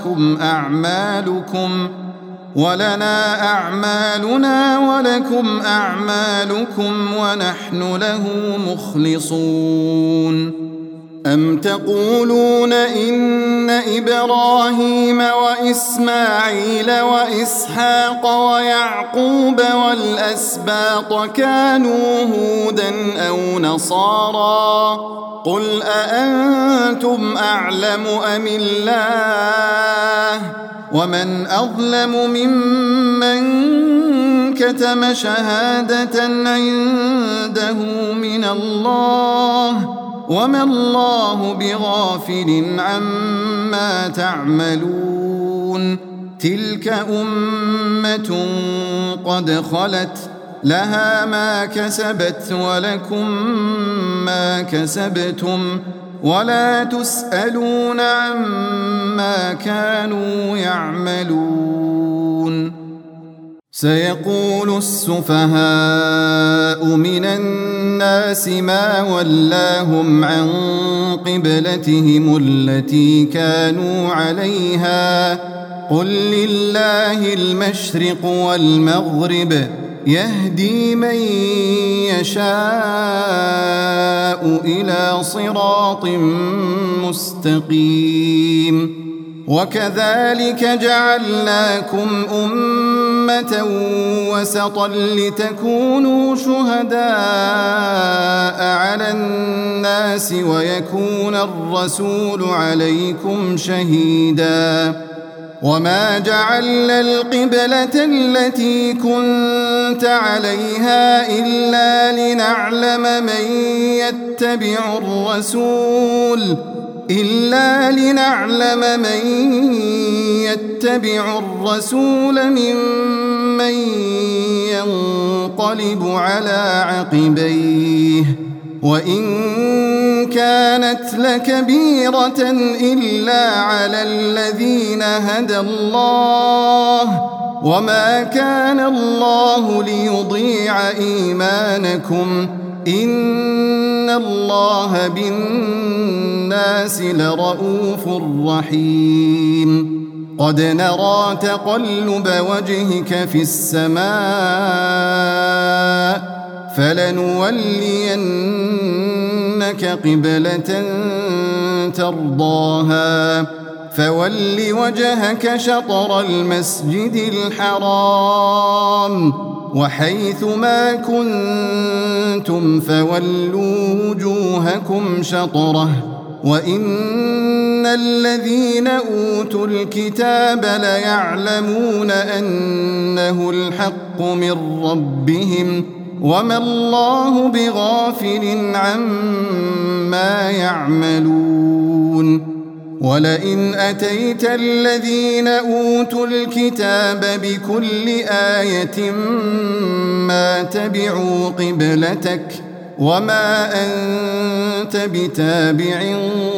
ولكم أعمالكم ونحن له مخلصون أم تقولون إن إبراهيم وإسماعيل وإسحاق ويعقوب والأسباط كانوا هودا أو نصارى قل أأنتم أعلم أم الله ومن أظلم ممن كتم شهادة عنده من الله وما الله بغافل عما تعملون تلك أمة قد خلت لها ما كسبت ولكم ما كسبتم ولا تسألون عما كانوا يعملون سيقول السفهاء من الناس ما ولاهم عن قبلتهم التي كانوا عليها قل لله المشرق والمغرب يهدي من يشاء إلى صراط مستقيم وكذلك جعلناكم أمة وسطا لتكونوا شهداء على الناس ويكون الرسول عليكم شهيدا وما جعلنا القبلة التي كنت عليها إلا لنعلم من يتبع الرسول ممن ينقلب على عقبيه وإن كانت لكبيرة إلا على الذين هدى الله وما كان الله ليضيع إيمانكم إن الله بالناس لرؤوف رحيم قد نرى تقلب وجهك في السماء فلنولينك قبلة ترضاها فول وجهك شطر المسجد الحرام وحيث ما كنتم فولوا وجوهكم شطره وإن الذين أوتوا الكتاب ليعلمون أنه الحق من ربهم وما الله بغافل عما يعملون ولئن أتيت الذين أوتوا الكتاب بكل آية ما تبعوا قبلتك وما أنت بتابع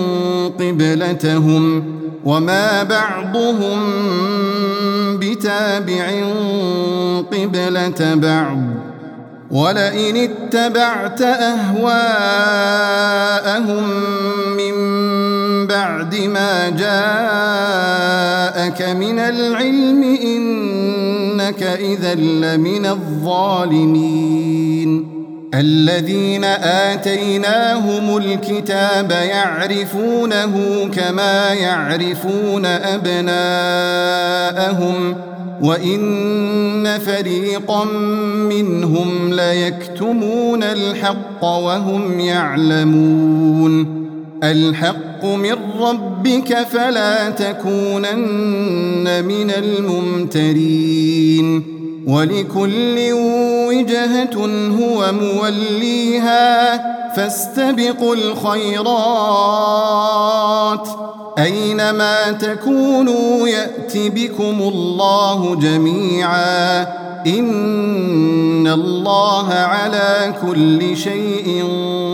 قبلتهم وما بعضهم بتابع قبلة بعض ولئن اتبعت أهواءهم من بعد ما جاءك من العلم إنك إذا لمن الظالمين الذين آتيناهم الكتاب يعرفونه كما يعرفون أبناءهم وإن فريقا منهم ليكتمون الحق وهم يعلمون الحق من ربك فلا تكونن من الممترين ولكل وجهة هو موليها فاستبقوا الخيرات أينما تكونوا يأت بكم الله جميعا إن الله على كل شيء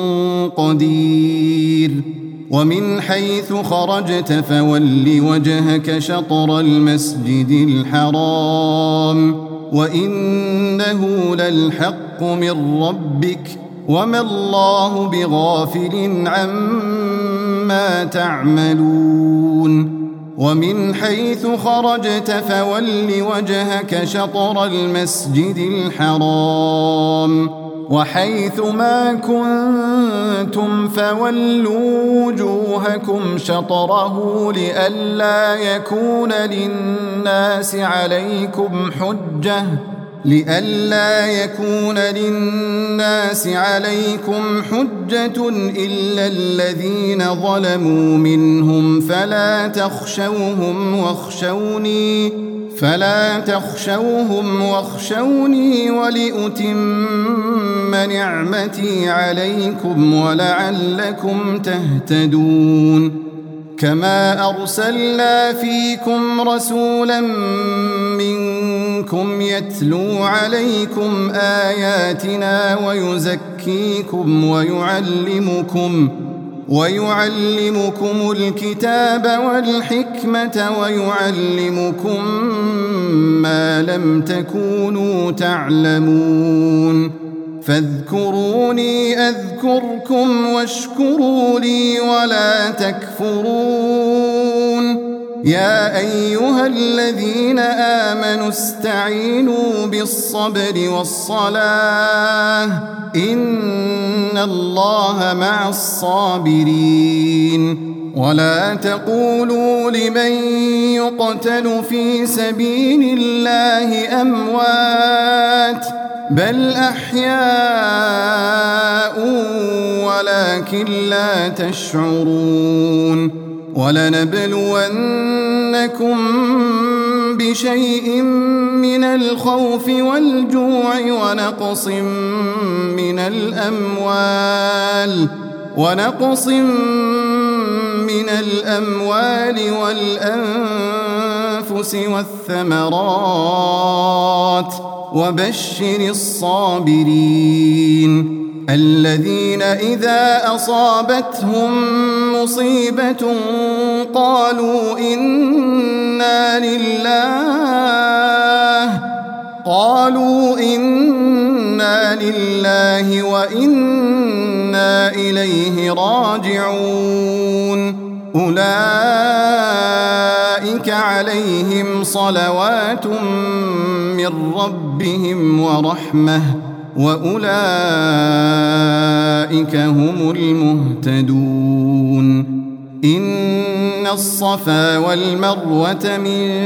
قدير ومن حيث خرجت فول وجهك شطر المسجد الحرام وإنه للحق من ربك وما الله بغافل عما تعملون ومن حيث خرجت فول وجهك شطر المسجد الحرام وحيث ما كنتم فولوا وجوهكم شطره لئلا يكون للناس عليكم حجة إلا الذين ظلموا منهم فلا تخشوهم واخشوني ولأتم نعمتي عليكم ولعلكم تهتدون كما أرسلنا فيكم رسولا منكم يتلو عليكم آياتنا ويزكيكم ويعلمكم الكتاب والحكمة ويعلمكم ما لم تكونوا تعلمون فاذكروني أذكركم واشكروا لي ولا تكفرون يا أيها الذين آمنوا استعينوا بالصبر والصلاة إن الله مع الصابرين ولا تقولوا لمن يقتل في سبيل الله أموات بل أحياء ولكن لا تشعرون ولنبلونكم بشيء من الخوف والجوع ونقص من الأموال والأنفس والثمرات وبشر الصابرين الذين إذا أصابتهم مصيبة قالوا إنا لله وإنا إليه راجعون أولئك عليهم صلوات من ربهم ورحمة وأولئك هم المهتدون إن الصفا والمروة من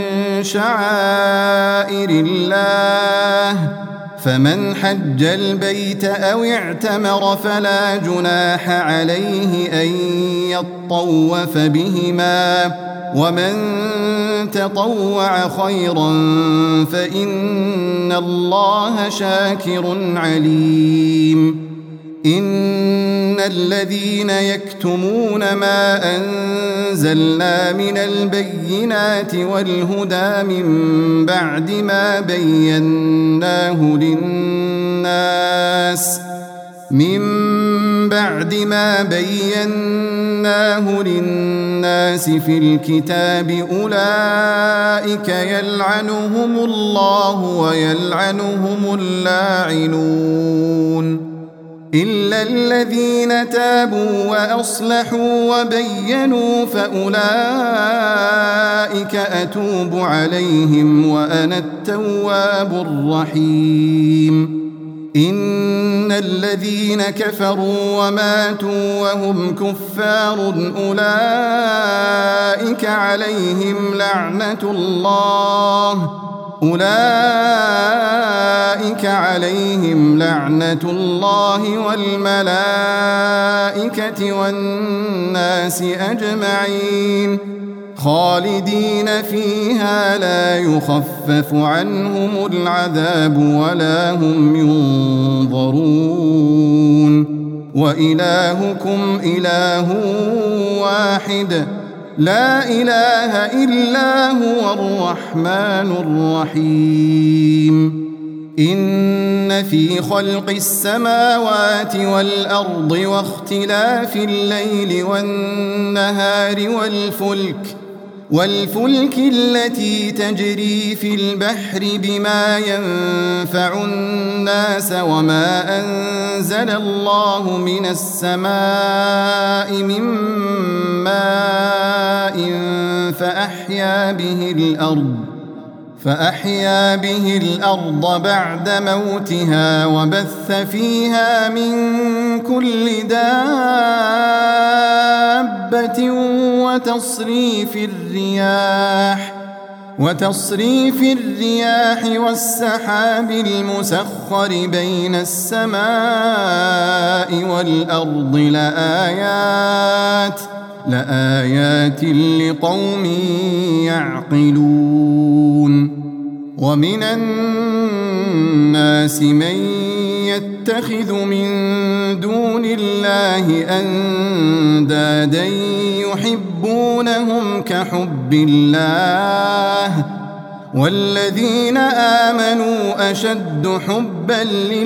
شعائر الله فمن حج البيت أو اعتمر فلا جناح عليه أن يطوف بهما ومن تطوع خيرا فإن الله شاكر عليم إن الذين يكتمون ما أنزلنا من البينات والهدى من بعد ما بيناه للناس في الكتاب أولئك يلعنهم الله ويلعنهم اللاعنون إلا الذين تابوا وأصلحوا وبينوا فأولئك أتوب عليهم وأنا التواب الرحيم إن الذين كفروا وماتوا وهم كفار أولئك عليهم لعنة الله والملائكة والناس أجمعين خالدين فيها لا يخفف عنهم العذاب ولا هم ينظرون وإلهكم إله واحد لا إله إلا هو الرحمن الرحيم إن في خلق السماوات والأرض واختلاف الليل والنهار والفلك التي تجري في البحر بما ينفع الناس وما أنزل الله من السماء من ماء فأحيا به الأرض بعد موتها وبث فيها من كل دابة وتصريف الرياح والسحاب المسخر بين السماء والأرض لآيات لقوم يعقلون ومن الناس من يتخذ من دون الله أندادا يحبونهم كحب الله والذين آمنوا أشد حبا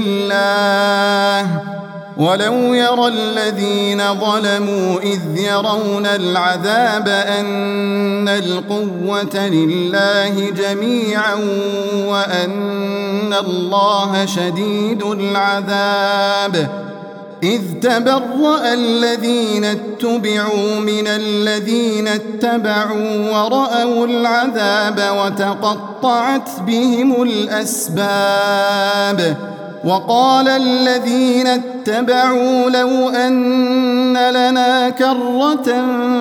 لله ولو يرى الذين ظلموا إذ يرون العذاب أن القوة لله جميعا وأن الله شديد العذاب إذ تبرأ الذين اتبعوا من الذين اتبعوا ورأوا العذاب وتقطعت بهم الأسباب وقال الذين اتبعوا لو أن لنا كرة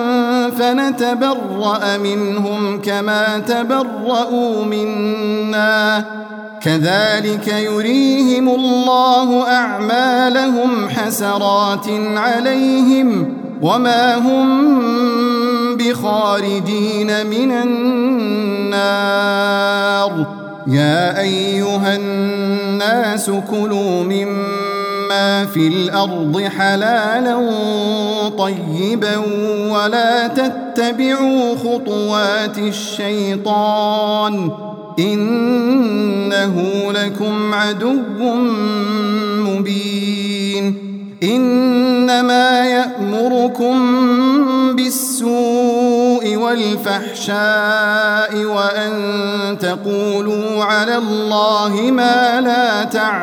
فنتبرأ منهم كما تبرأوا منا كذلك يريهم الله أعمالهم حسرات عليهم وما هم بخارجين من النار يا أيها الناس كلوا مما في الأرض حلالا طيبا ولا تتبعوا خطوات الشيطان إنه لكم عدو مبين إنما يأمركم بالسوء والفحشاء وأن تقولوا على الله ما لا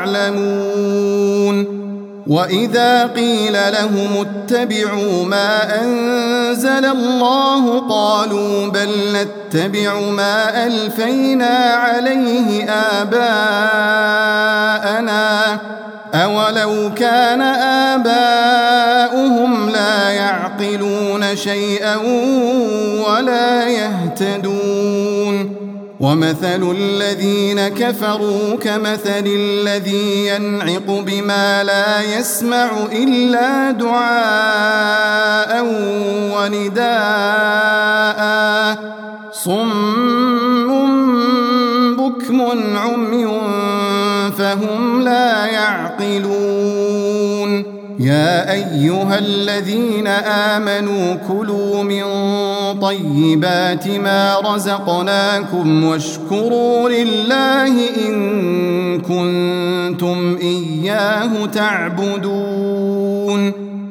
تعلمون وإذا قيل لهم اتبعوا ما أنزل الله قالوا بل نتبع ما ألفينا عليه آباءنا أولو كان آباؤهم لا يعقلون شيئا ولا يهتدون ومثل الذين كفروا كمثل الذي ينعق بما لا يسمع إلا دعاء ونداء صم بكم عمي فهم لا يعقلون يا أيها الذين آمنوا كلوا من طيبات ما رزقناكم واشكروا لله إن كنتم إياه تعبدون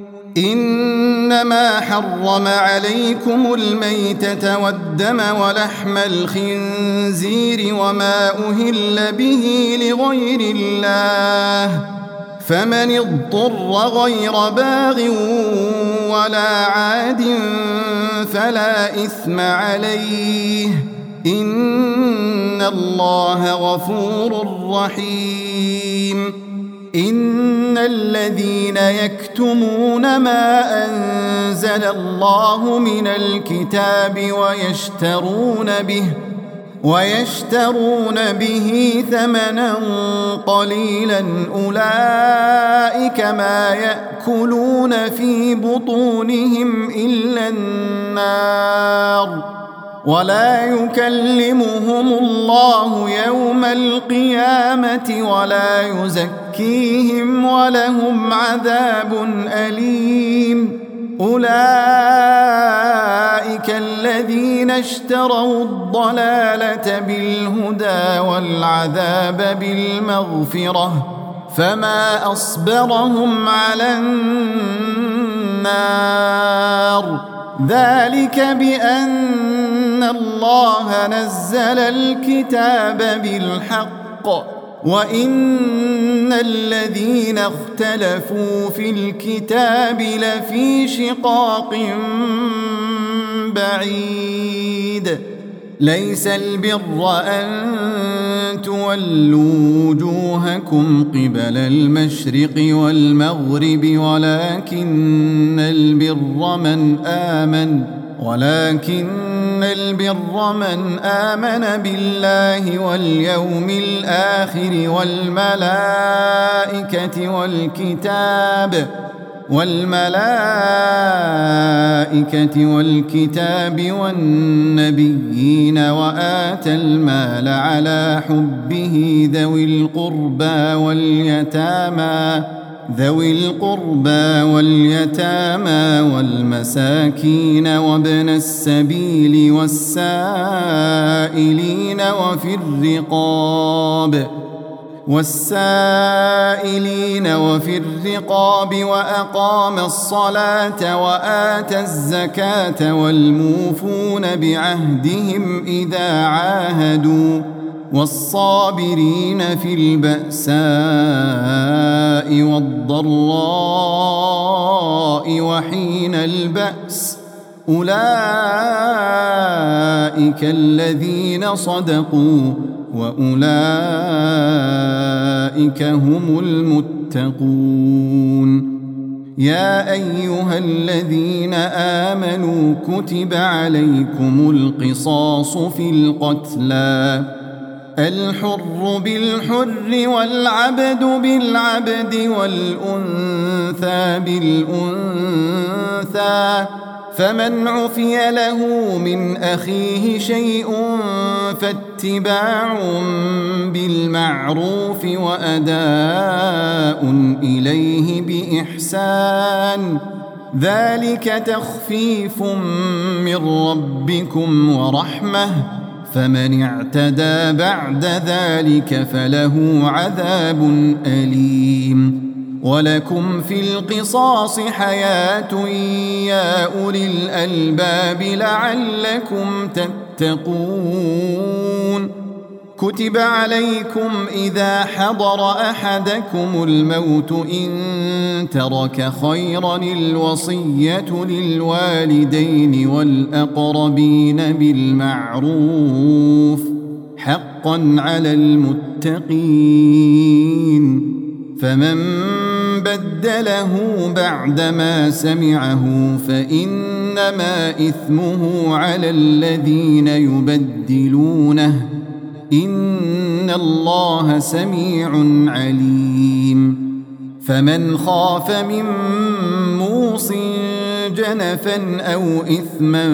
إنما حرم عليكم الميتة والدم ولحم الخنزير وما أهل به لغير الله فمن اضطر غير باغ ولا عاد فلا إثم عليه إن الله غفور رحيم إن الذين يكتمون ما أنزل الله من الكتاب ويشترون به ثمنا قليلا أولئك ما يأكلون في بطونهم إلا النار ولا يكلمهم الله يوم القيامة ولا يزكيهم ولهم عذاب أليم أولئك الذين اشتروا الضلالة بالهدى والعذاب بالمغفرة فما أصبرهم على النار ذلك بأن الله نزل الكتاب بالحق وإن الذين اختلفوا في الكتاب لفي شقاق بعيد ليس البر أن تولوا وجوهكم قبل المشرق والمغرب ولكن البر من آمن بالله واليوم الآخر والملائكة والكتاب والنبيين وآتى المال على حبه ذوي القربى واليتامى والمساكين وابن السبيل والسائلين وفي الرقاب وأقام الصلاة وآتى الزكاة والموفون بعهدهم إذا عاهدوا والصابرين في البأساء والضراء وحين البأس أولئك الذين صدقوا وأولئك هم المتقون. يا أيها الذين آمنوا كتب عليكم القصاص في القتلى، الحر بالحر والعبد بالعبد والأنثى بالأنثى، فمن عفي له من أخيه شيء فاتباع بالمعروف وأداء إليه بإحسان، ذلك تخفيف من ربكم ورحمة، فمن اعتدى بعد ذلك فله عذاب أليم. ولكم في القصاص حياة يا أولي الألباب لعلكم تتقون. كتب عليكم إذا حضر أحدكم الموت إن ترك خيرا الوصية للوالدين والأقربين بالمعروف حقا على المتقين، فمن بدله بعدما سمعه فإنما إثمه على الذين يبدلونه، إن الله سميع عليم. فمن خاف من موص جنفا أو إثما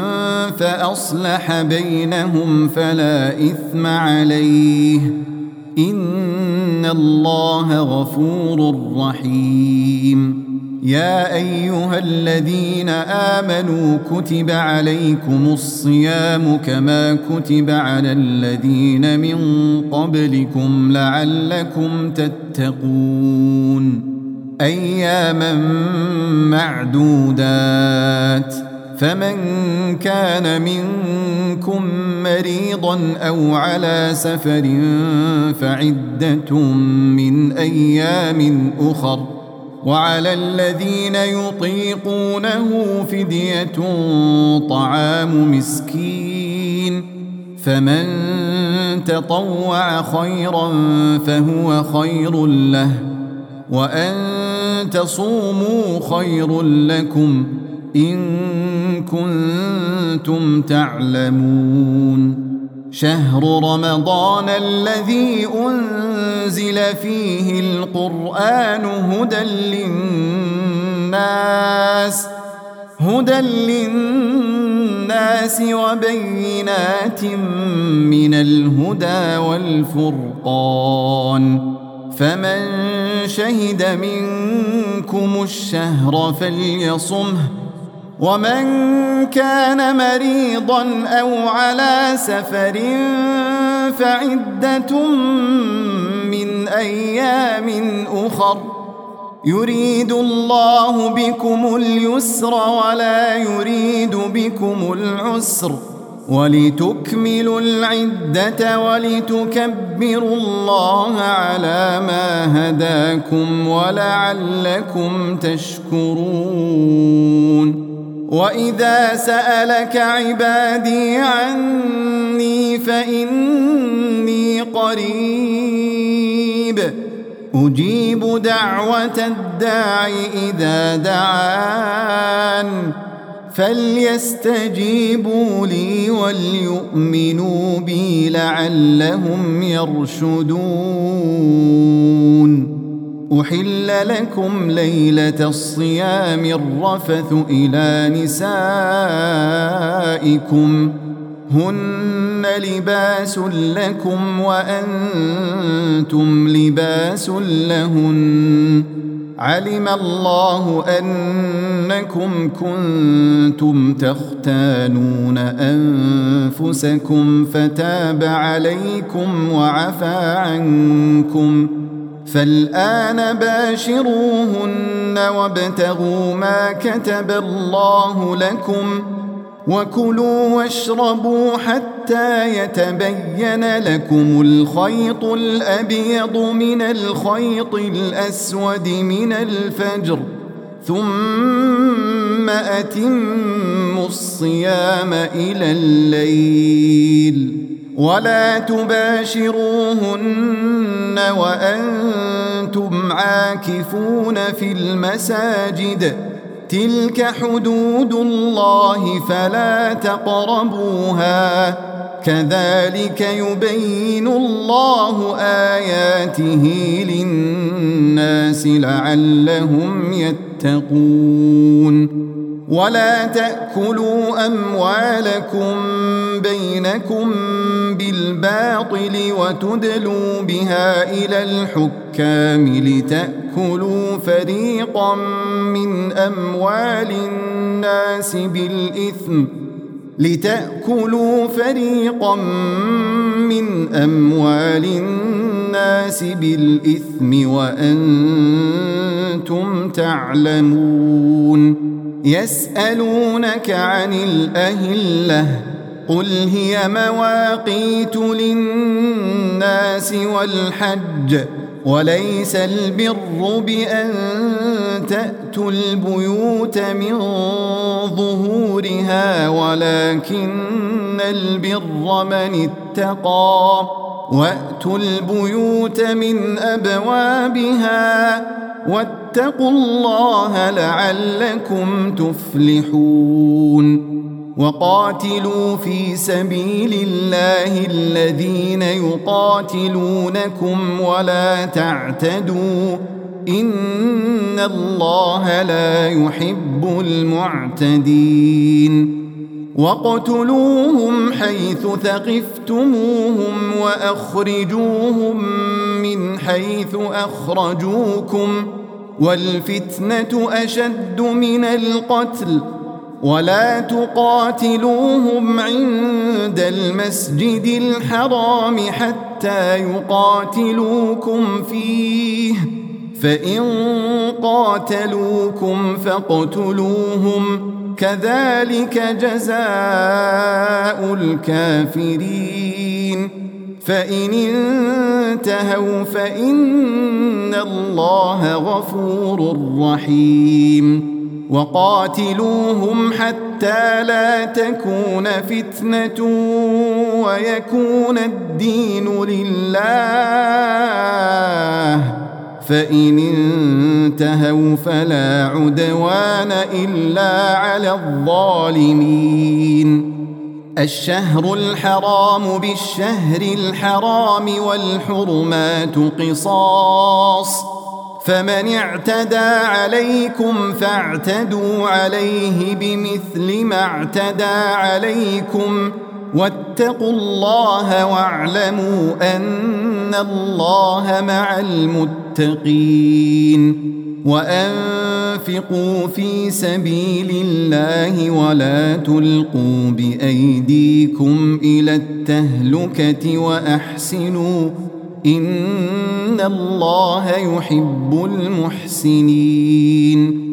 فأصلح بينهم فلا إثم عليه، إن الله غفور رحيم. يا أيها الذين آمنوا كتب عليكم الصيام كما كتب على الذين من قبلكم لعلكم تتقون، أياما معدودات، فمن كان منكم مريضا أو على سفر فعدة من أيام أخر، وعلى الذين يطيقونه فدية طعام مسكين، فمن تطوع خيرا فهو خير له، وأن تصوموا خير لكم إن كنتم تعلمون. شهر رمضان الذي أنزل فيه القرآن هدى للناس وبينات من الهدى والفرقان، فمن شهد منكم الشهر فليصمه، ومن كان مريضا أو على سفر فعدة من أيام أخر، يريد الله بكم اليسر ولا يريد بكم العسر، ولتكملوا العدة ولتكبروا الله على ما هداكم ولعلكم تشكرون. وإذا سألك عبادي عني فإني قريب أجيب دعوة الداع إذا دعان، فليستجيبوا لي وليؤمنوا بي لعلهم يرشدون. أحل لكم ليلة الصيام الرفث إلى نسائكم هن لباس لكم وأنتم لباس لهن، علم الله أنكم كنتم تختانون أنفسكم فتاب عليكم وعفى عنكم، فالآن باشروهن وابتغوا ما كتب الله لكم، وكلوا واشربوا حتى يتبين لكم الخيط الأبيض من الخيط الأسود من الفجر، ثم أتموا الصيام إلى الليل، ولا تباشروهن وأنتم عاكفون في المساجد تلك حدود الله فلا تقربوها كذلك يبين الله آياته للناس لعلهم يتقون ولا تأكلوا أموالكم بينكم بالباطل وتدلوا بها إلى الحكام لتأكلوا فريقا من أموال الناس بالإثم وأنتم تعلمون يسألونك عن الأهلة قل هي مواقيت للناس والحج وليس البر بأن تأتوا البيوت من ظهورها ولكن البر من اتقى وأتوا البيوت من أبوابها واتقوا الله لعلكم تفلحون وقاتلوا في سبيل الله الذين يقاتلونكم ولا تعتدوا إن الله لا يحب المعتدين واقتلوهم حيث ثقفتموهم وأخرجوهم من حيث أخرجوكم والفتنة أشد من القتل ولا تقاتلوهم عند المسجد الحرام حتى يقاتلوكم فيه فإن قاتلوكم فاقتلوهم كذلك جزاء الكافرين فإن انتهوا فإن الله غفور رحيم وقاتلوهم حتى لا تكون فتنة ويكون الدين لله فإن انتهوا فلا عدوان إلا على الظالمين الشهر الحرام بالشهر الحرام والحرمات قصاص فمن اعتدى عليكم فاعتدوا عليه بمثل ما اعتدى عليكم واتقوا الله واعلموا أن الله مع المتقين وأنفقوا في سبيل الله ولا تلقوا بأيديكم إلى التهلكة وأحسنوا إن الله يحب المحسنين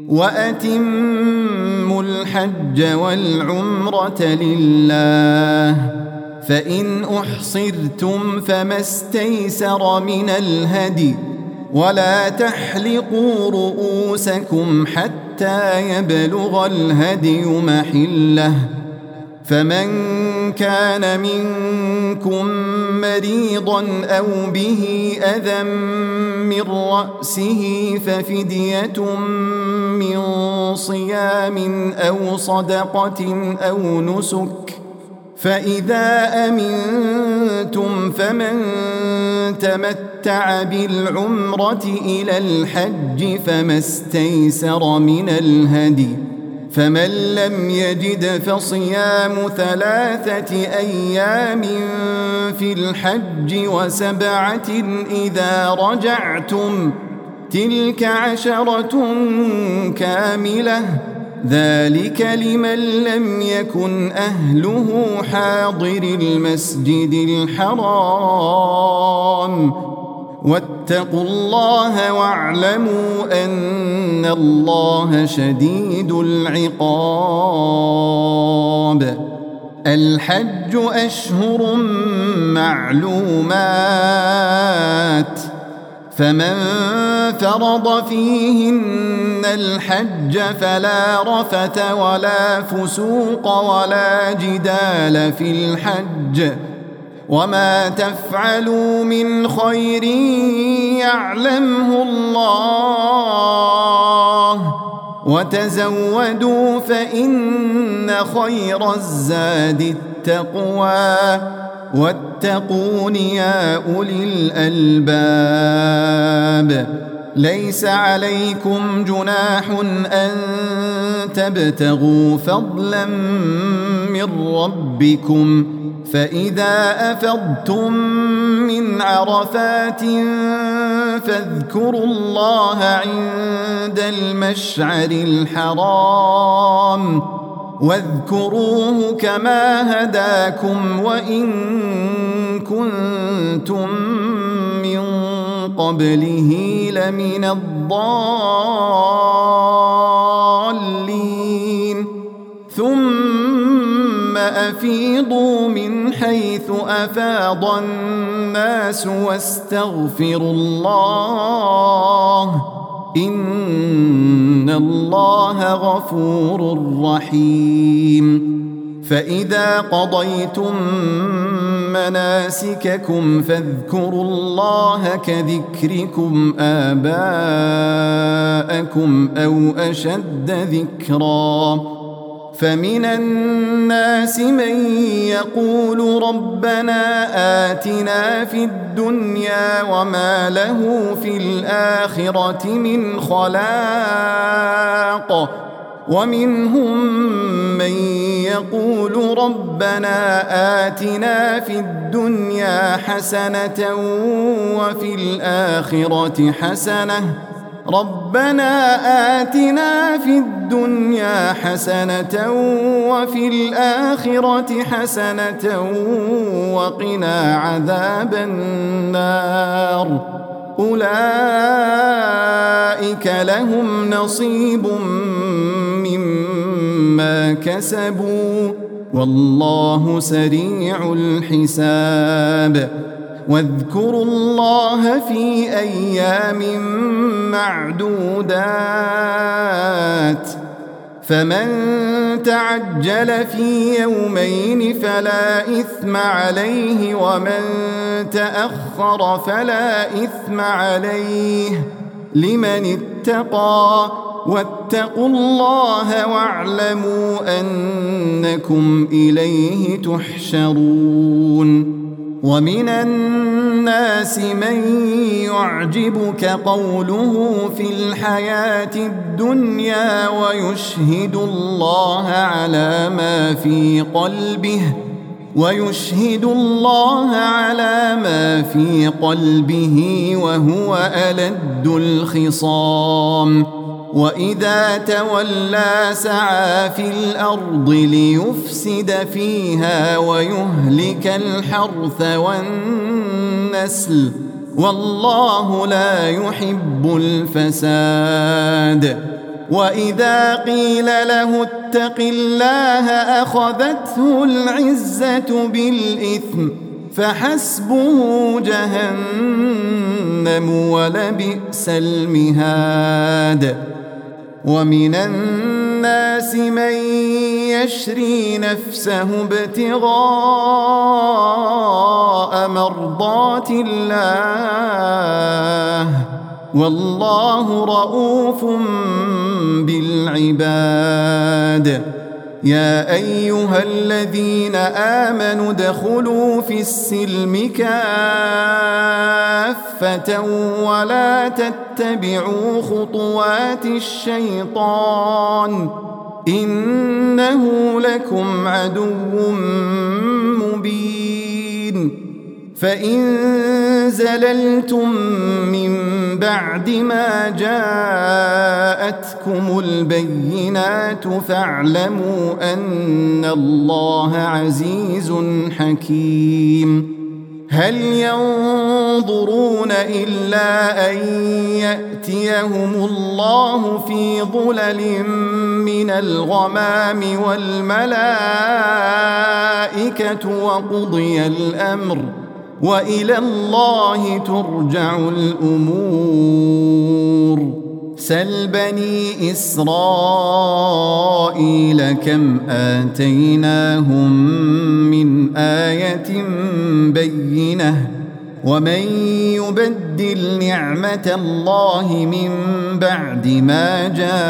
وأتموا الحج والعمرة لله فإن أحصرتم فما استيسر من الهدي ولا تحلقوا رؤوسكم حتى يبلغ الهدي محله فمن كان منكم مريضا أو به أذى من رأسه ففدية من صيام أو صدقة أو نسك فإذا أمنتم فمن تمتع بالعمرة إلى الحج فما استيسر من الهدي فمن لم يجد فصيام 3 أيام في الحج و7 إذا رجعتم تلك 10 كاملة ذلك لمن لم يكن أهله حاضر المسجد الحرام واتقوا الله واعلموا أن الله شديد العقاب الحج أشهر معلومات فمن فرض فيهن الحج فلا رفث ولا فسوق ولا جدال في الحج وما تفعلوا من خير يعلمه الله وتزودوا فإن خير الزاد التقوى واتقون يا أولي الألباب ليس عليكم جناح أن تبتغوا فضلا من ربكم فإذا أفضتم من عرفات فاذكروا الله عند المشعر الحرام واذكروه كما هداكم وإن كنتم من قبله لمن الضالين ثم أفيضوا من حيث أفاض الناس واستغفروا الله إن الله غفور رحيم فإذا قضيتم مناسككم فاذكروا الله كذكركم آباءكم أو أشد ذكرا فمن الناس من يقول ربنا آتنا في الدنيا وما له في الآخرة من خلاق ومنهم من يقول ربنا آتنا في الدنيا حسنة وفي الآخرة حسنة ربنا آتنا في الدنيا حسنة وفي الآخرة حسنة وقنا عذاب النار أولئك لهم نصيب مما كسبوا والله سريع الحساب واذكروا الله في أيام معدودات فمن تعجل في يومين فلا إثم عليه ومن تأخر فلا إثم عليه لمن اتقى واتقوا الله واعلموا أنكم إليه تحشرون ومن الناس من يعجبك قوله في الحياة الدنيا ويشهد الله على ما في قلبه وهو ألد الخصام وإذا تولى سعى في الأرض ليفسد فيها ويهلك الحرث والنسل والله لا يحب الفساد وإذا قيل له اتق الله أخذته العزة بالإثم فحسبه جهنم ولبئس المهاد ومن الناس من يشري نفسه ابتغاء مرضات الله والله رؤوف بالعباد يا أيها الذين آمنوا ادخلوا في السلم كافة ولا تتبعوا خطوات الشيطان إنه لكم عدو مبين فإن زللتم من بعد ما جاءتكم البينات فاعلموا أن الله عزيز حكيم هل ينظرون إلا أن يأتيهم الله في ظلل من الغمام والملائكة وقضي الأمر وإلى الله ترجع الأمور سل بني إسرائيل كم آتيناهم من آية بينة ومن يبدل نعمة الله من بعد ما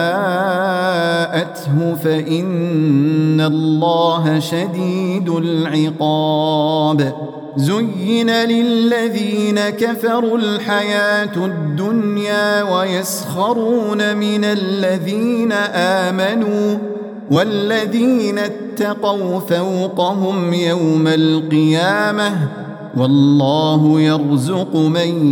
جاءته فإن الله شديد العقاب زين للذين كفروا الحياة الدنيا ويسخرون من الذين آمنوا والذين اتقوا فوقهم يوم القيامة والله يرزق من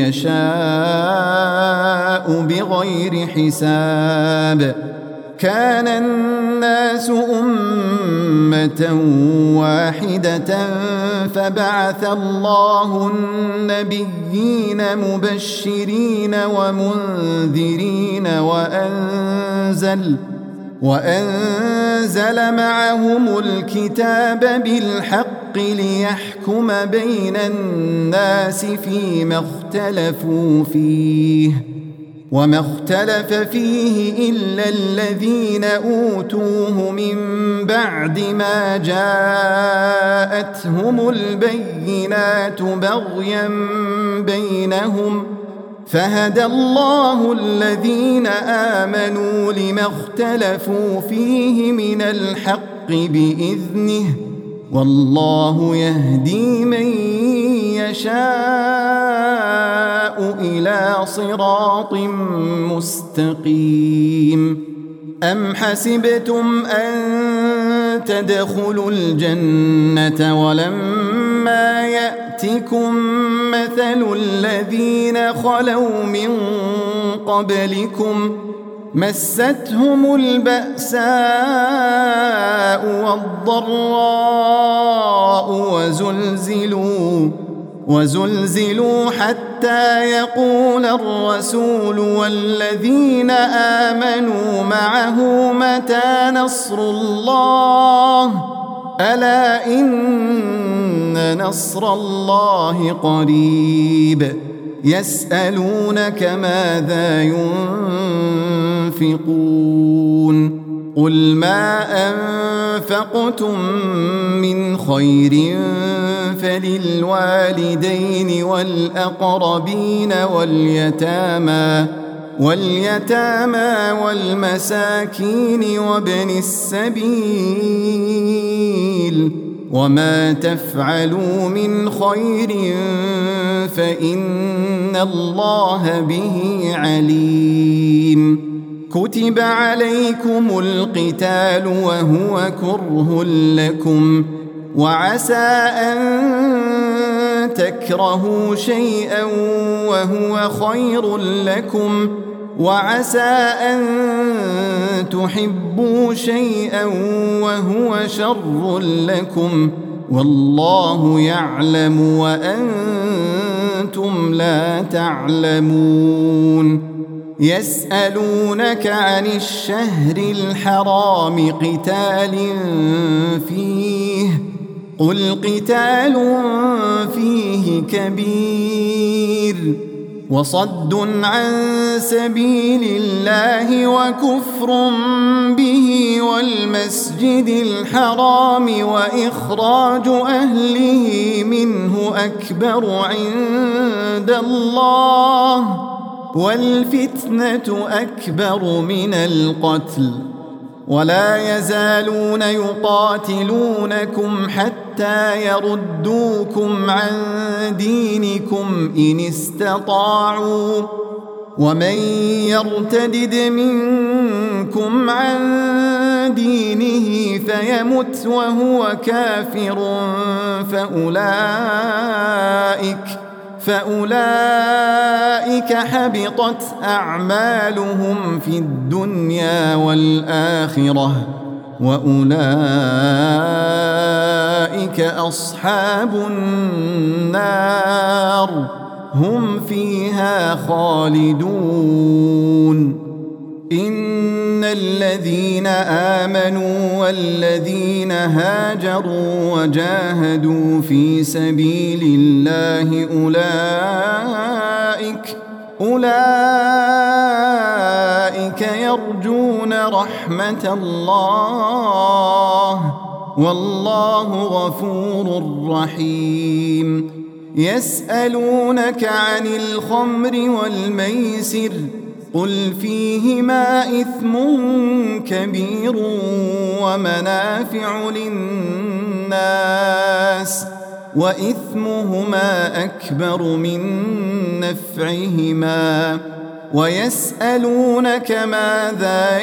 يشاء بغير حساب كان الناس أمة واحدة فبعث الله النبيين مبشرين ومنذرين وأنزل معهم الكتاب بالحق ليحكم بين الناس فيما اختلفوا فيه وما اختلف فيه إلا الذين أوتوه من بعد ما جاءتهم البينات بغيا بينهم فهدى الله الذين آمنوا لما اختلفوا فيه من الحق بإذنه والله يهدي من يشاء إلى صراط مستقيم أم حسبتم أن تدخلوا الجنة ولما يأتكم مثل الذين خلوا من قبلكم مستهم البأساء والضراء وزلزلوا حتى يقول الرسول والذين آمنوا معه متى نصر الله ألا إن نصر الله قريب يسألونك ماذا ينفقون قل ما أنفقتم من خير فللوالدين والأقربين واليتامى والمساكين وابن السبيل وما تفعلوا من خير فإن الله به عليم كتب عليكم القتال وهو كره لكم وعسى أن تكرهوا شيئا وهو خير لكم وعسى أن تحبوا شيئا وهو شر لكم والله يعلم وأنتم لا تعلمون يسألونك عن الشهر الحرام قتال فيه قل قتال فيه كبير وصد عن سبيل الله وكفر به والمسجد الحرام وإخراج أهله منه أكبر عند الله والفتنة أكبر من القتل ولا يزالون يقاتلونكم حتى يردوكم عن دينكم إن استطاعوا ومن يرتدد منكم عن دينه فيمت وهو كافر فأولئك حبطت أعمالهم في الدنيا والآخرة وأولئك أصحاب النار هم فيها خالدون إن الذين آمنوا والذين هاجروا وجاهدوا في سبيل الله أولئك أولئك يرجون رحمة الله والله غفور رحيم يسألونك عن الخمر والميسر قل فيهما إثم كبير ومنافع للناس وإثمهما أكبر من نفعهما ويسألونك ماذا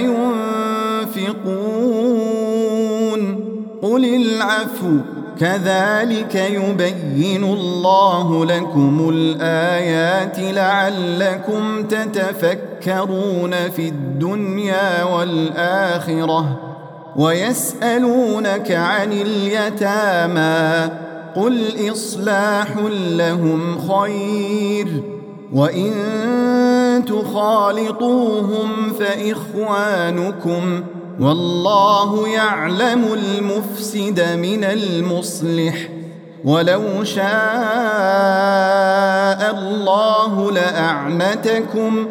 ينفقون قل العفو كذلك يبين الله لكم الآيات لعلكم تتفكرون في الدنيا والآخرة ويسألونك عن اليتامى قل إصلاح لهم خير وإن تخالطوهم فإخوانكم والله يعلم المفسد من المصلح ولو شاء الله لأعنتكم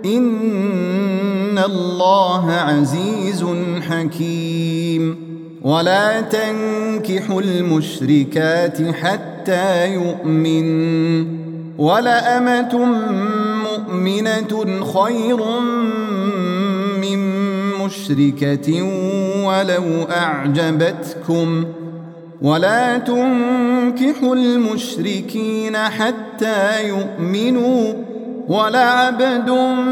إن الله عزيز حكيم ولا تنكحوا المشركات حتى يؤمن ولأمة مؤمنة خير من مشركة ولو أعجبتكم ولا تنكحوا المشركين حتى يؤمنوا ولعبد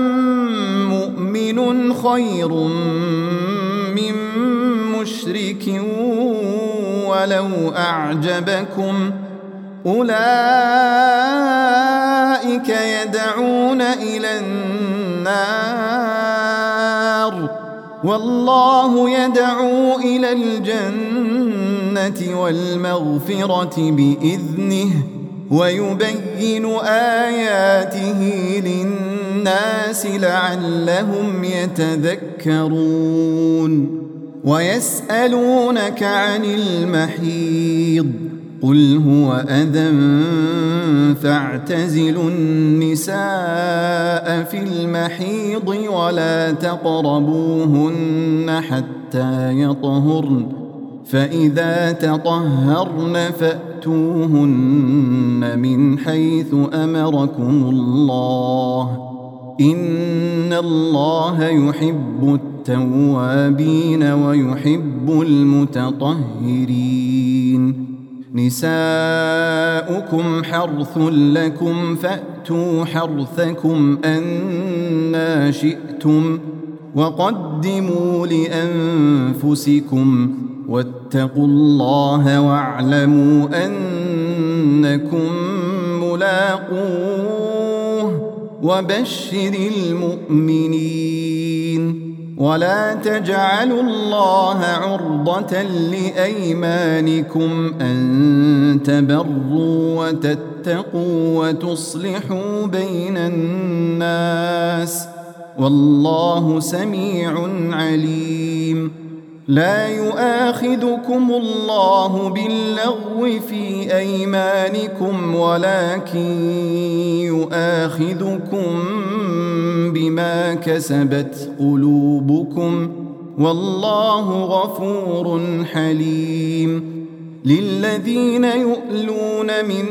مؤمن خير من مشرك ولو أعجبكم أولئك يدعون إلى النار والله يدعو إلى الجنة والمغفرة بإذنه ويبين آياته للناس لعلهم يتذكرون ويسألونك عن المحيض قل هو أذى فاعتزلوا النساء في المحيض ولا تقربوهن حتى يطهرن فإذا تطهرن فأتوهن من حيث أمركم الله إن الله يحب التوابين ويحب المتطهرين نساؤكم حرث لكم فأتوا حرثكم أنى شئتم وقدموا لأنفسكم واتقوا الله واعلموا أنكم ملاقوه وبشر المؤمنين ولا تجعلوا الله عرضة لأيمانكم أن تبروا وتتقوا وتصلحوا بين الناس والله سميع عليم لا يؤاخذكم الله باللغو في أيمانكم ولكن يؤاخذكم بما كسبت قلوبكم والله غفور حليم للذين يؤلون من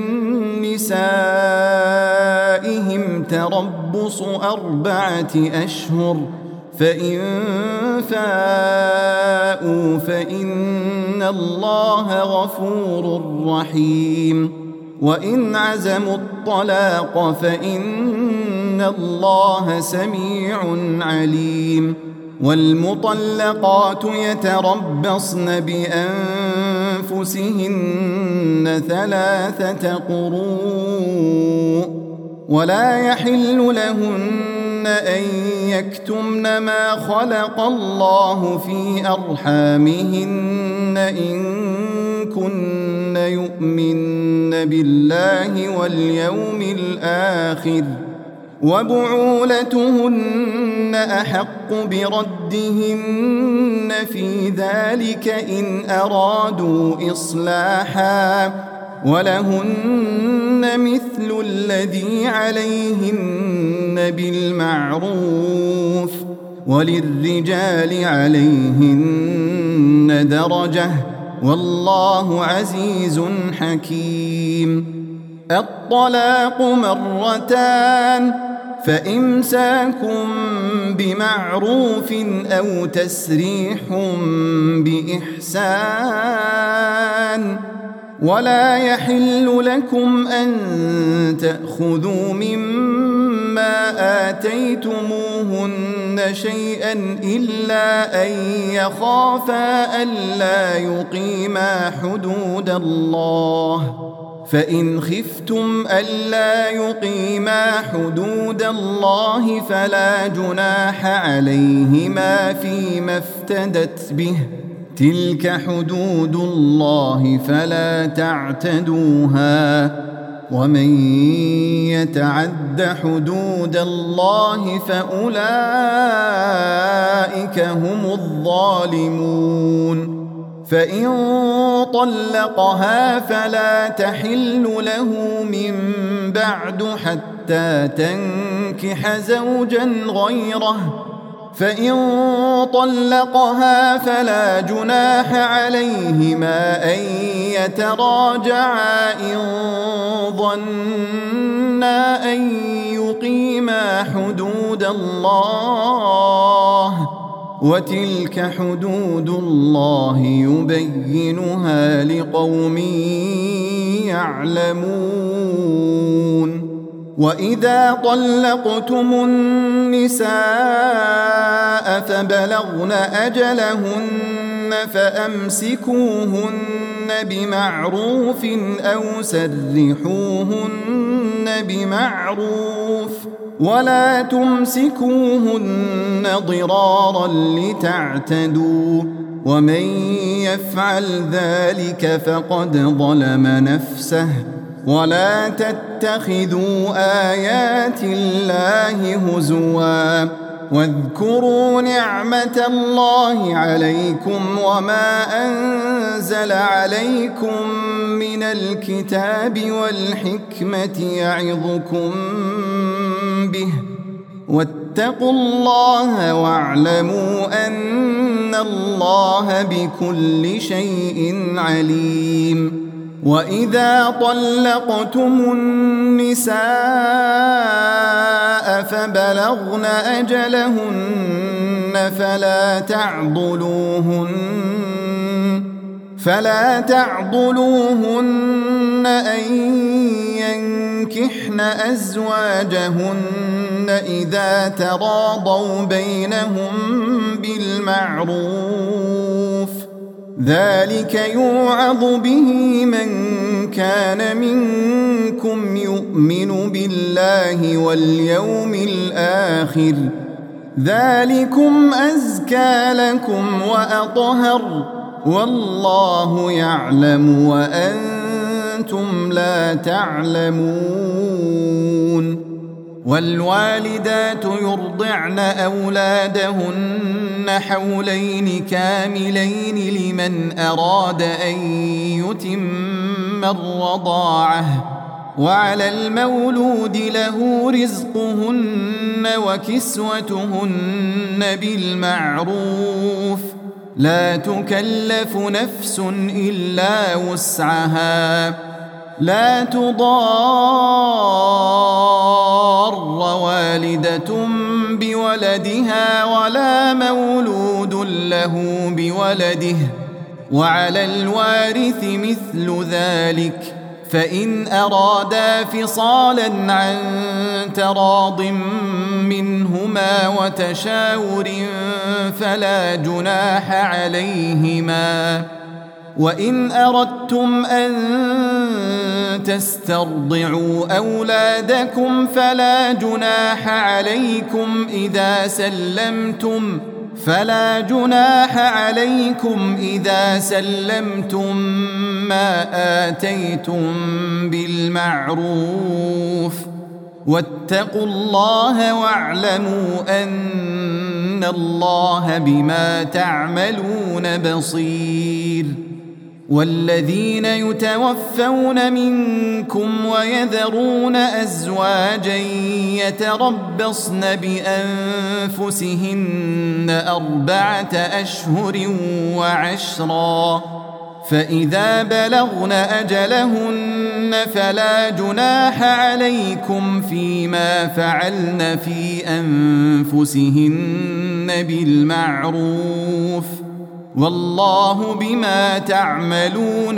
نسائهم تربص 4 أشهر فإن فاءوا فإن الله غفور رحيم وإن عزموا الطلاق فإن الله سميع عليم والمطلقات يتربصن بأنفسهن 3 قروء ولا يحل لهن أن يكتمن ما خلق الله في أرحامهن إن كن يؤمن بالله واليوم الآخر وبعولتهن أحق بردهن في ذلك إن أرادوا إصلاحا ولهن مثل الذي عليهن بالمعروف وللرجال عليهن درجة والله عزيز حكيم. الطلاق مرتان فإمساك بمعروف أو تسريح بإحسان ولا يحل لكم أن تأخذوا مما آتيتموهن شيئا إلا أن يخافا ألا يقيما حدود الله، فإن خفتم ألا يقيما حدود الله فلا جناح عليهما فيما افتدت به، تلك حدود الله فلا تعتدوها، ومن يتعد حدود الله فأولئك هم الظالمون. فإن طلقها فلا تحل له من بعد حتى تنكح زوجا غيره، فإن طلقها فلا جناح عليهما أن يتراجعا إن ظنا أن يقيما حدود الله، وتلك حدود الله يبينها لقوم يعلمون. وإذا طلقتم النساء فبلغن أجلهن فأمسكوهن بمعروف أو سرحوهن بمعروف، ولا تمسكوهن ضرارا لتعتدوا، ومن يفعل ذلك فقد ظلم نفسه. ولا تتخذوا آيات الله هزوا، واذكروا نعمة الله عليكم وما أنزل عليكم من الكتاب والحكمة يعظكم به، واتقوا الله واعلموا أن الله بكل شيء عليم. وإذا طلقتم النساء فبلغن أجلهن فلا تعضلوهن أن ينكحن أزواجهن إذا تراضوا بينهم بالمعروف، ذلك يوعظ به من كان منكم يؤمن بالله واليوم الآخر، ذلكم أزكى لكم وأطهر، والله يعلم وأنتم لا تعلمون. والوالدات يرضعن أولادهن حولين كاملين لمن أراد أن يتم الرضاعة، وعلى المولود له رزقهن وكسوتهن بالمعروف، لا تكلف نفس إلا وسعها، لا تضار والدة بولدها ولا مولود له بولده، وعلى الوارث مثل ذلك، فإن أرادا فصالا عن تراض منهما وتشاور فلا جناح عليهما. وإن أردتم أن تسترضعوا أولادكم فلا جناح عليكم إذا سلمتم ما آتيتم بالمعروف، واتقوا الله واعلموا أن الله بما تعملون بصير. والذين يتوفون منكم ويذرون أزواجا يتربصن بأنفسهن 4 أشهر وعشرا، فإذا بلغن أجلهن فلا جناح عليكم فيما فعلن في أنفسهن بالمعروف، والله بما تعملون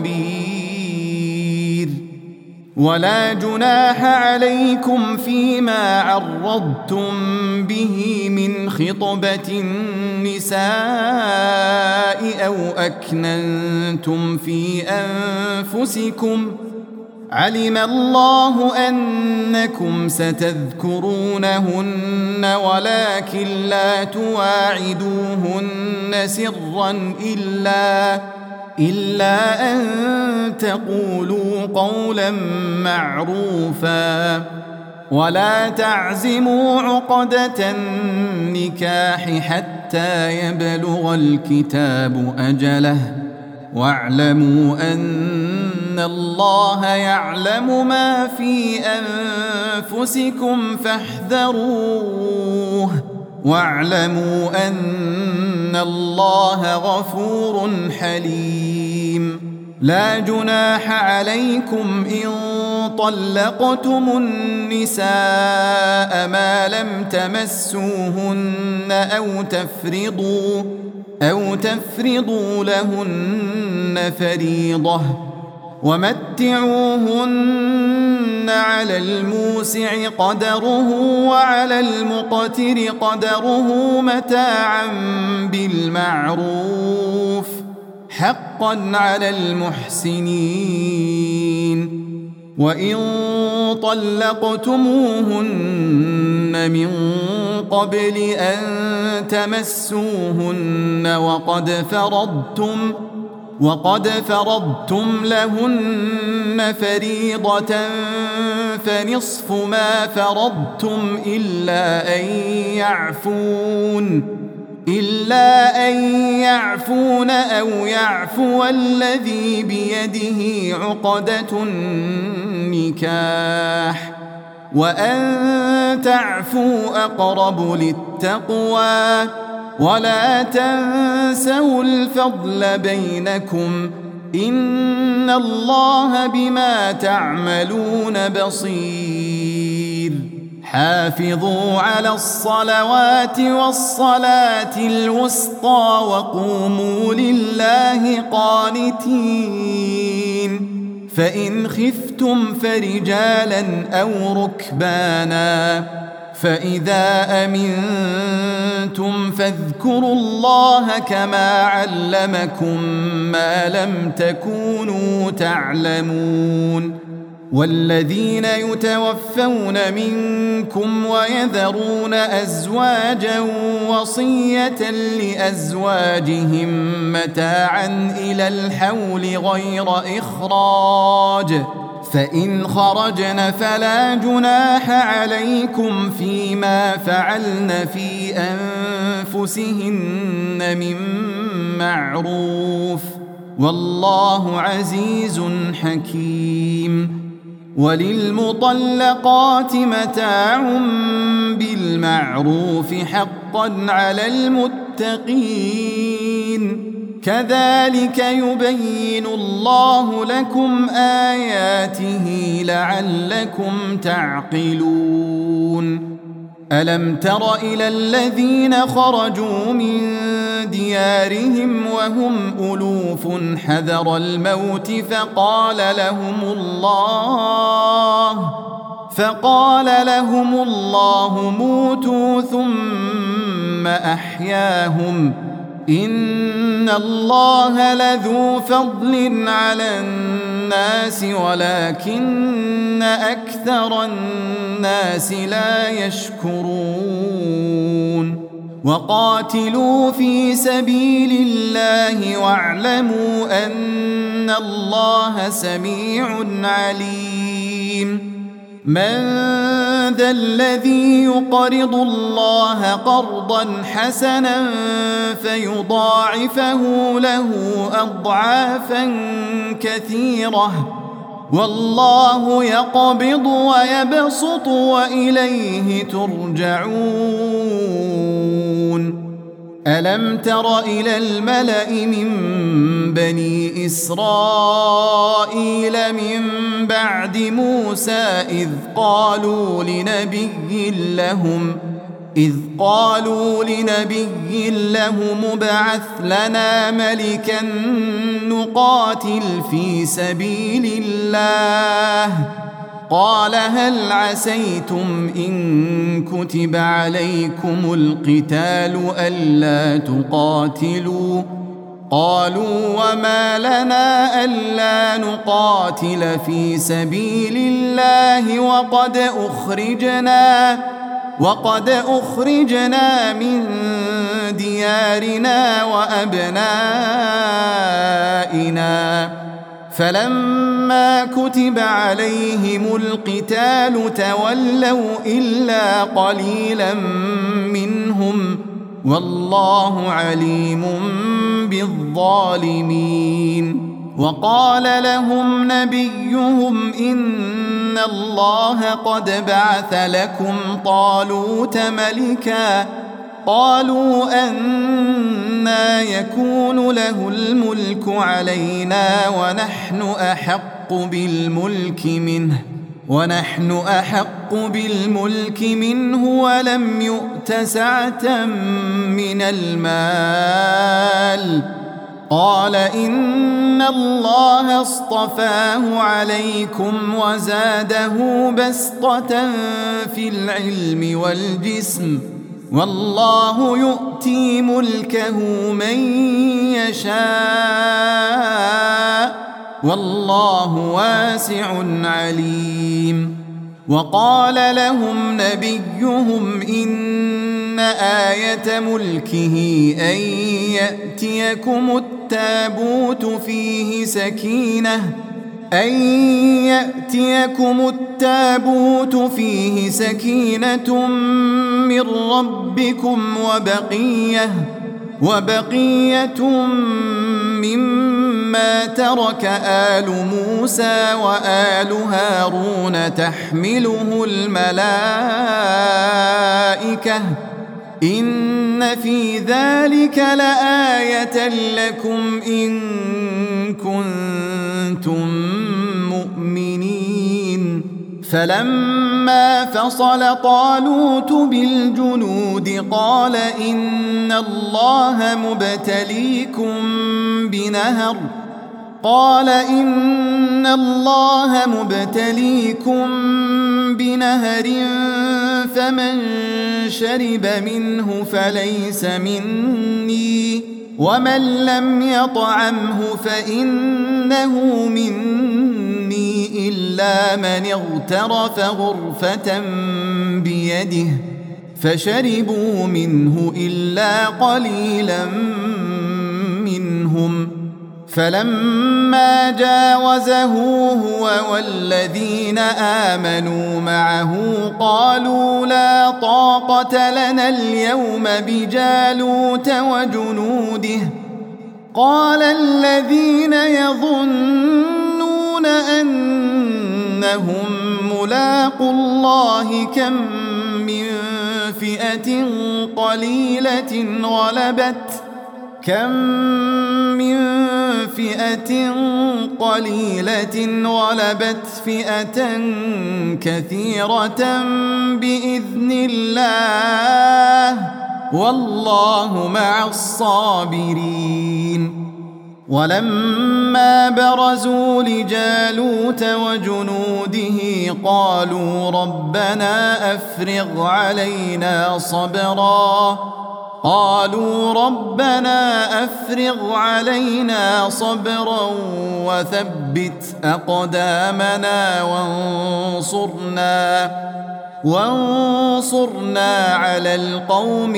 خبير. ولا جناح عليكم فيما عرضتم به من خطبة النساء أو أكننتم في أنفسكم، علم الله أنكم ستذكرونهن ولكن لا تواعدوهن سرا إلا أن تقولوا قولا معروفا، ولا تعزموا عقدة النكاح حتى يبلغ الكتاب أجله، واعلموا أن الله يعلم ما في أنفسكم فاحذروه، واعلموا أن الله غفور حليم. لا جناح عليكم إن طلقتم النساء ما لم تمسوهن أو تفرضوا لهن فريضة، ومتعوهن على الموسع قدره وعلى المقتر قدره متاعا بالمعروف، حقا على المحسنين. وإن طلقتموهن من قبل أن تمسوهن وقد فرضتم لهن فريضة فنصف ما فرضتم إلا أن يعفون أو يعفو الذي بيده عقدة النكاح، وأن تعفوا أقرب للتقوى، ولا تنسوا الفضل بينكم، إن الله بما تعملون بصير. حافظوا على الصلوات والصلاة الوسطى وقوموا لله قانتين، فإن خفتم فرجالا أو ركبانا، فإذا أمنتم فاذكروا الله كما علمكم ما لم تكونوا تعلمون. والذين يتوفون منكم ويذرون أزواجا وصية لأزواجهم متاعا إلى الحول غير إخراج، فإن خرجن فلا جناح عليكم فيما فعلن في أنفسهن من معروف، والله عزيز حكيم. وللمطلقات متاع بالمعروف حقا على المتقين، كذلك يبين الله لكم آياته لعلكم تعقلون. ألم تر إلى الذين خرجوا من ديارهم وهم ألوف حذر الموت فقال لهم الله موتوا ثم أحياهم، إن الله لذو فضل على الناس ولكن أكثر الناس لا يشكرون. وقاتلوا في سبيل الله واعلموا أن الله سميع عليم. من ذا الذي يقرض الله قرضا حسنا فيضاعفه له أضعافا كثيرة والله يقبض ويبسط وإليه ترجعون ألم تر إلى الملأ من بني إسرائيل من بعد موسى إذ قالوا لنبي لهم ابعث لنا ملكا نقاتل في سبيل الله قال هل عسيتم إن كتب عليكم القتال ألا تقاتلوا قالوا وما لنا ألا نقاتل في سبيل الله وقد أخرجنا من ديارنا وأبنائنا فلما كتب عليهم القتال تولوا إلا قليلا منهم والله عليم بالظالمين وقال لهم نبيهم إن الله قد بعث لكم طالوت ملكا قالوا أنى يكون له الملك علينا ونحن أحق بالملك منه ولم يؤت سعة من المال قال إن الله اصطفاه عليكم وزاده بسطة في العلم والجسم والله يؤتي ملكه من يشاء والله واسع عليم وقال لهم نبيهم إن آية ملكه أن يأتيكم التابوت فيه سكينة من ربكم وبقية مما ترك آل موسى وآل هارون تحمله الملائكة إن في ذلك لآية لكم إن كنتم مؤمنين فلما فصل طالوت بالجنود قال إن الله مبتليكم بنهر فمن شرب منه فليس مني ومن لم يطعمه فإنه مني إلا من اغترف غرفة بيده فشربوا منه إلا قليلا منهم فلما جاوزه هو والذين آمنوا معه قالوا لا طاقة لنا اليوم بجالوت وجنوده قال الذين يظنون أنهم ملاقو الله كم من فئة قليلة غلبت فئة كثيرة بإذن الله والله مع الصابرين ولما برزوا لجالوت وجنوده قالوا ربنا أفرغ علينا صبرا وثبت أقدامنا وانصرنا على القوم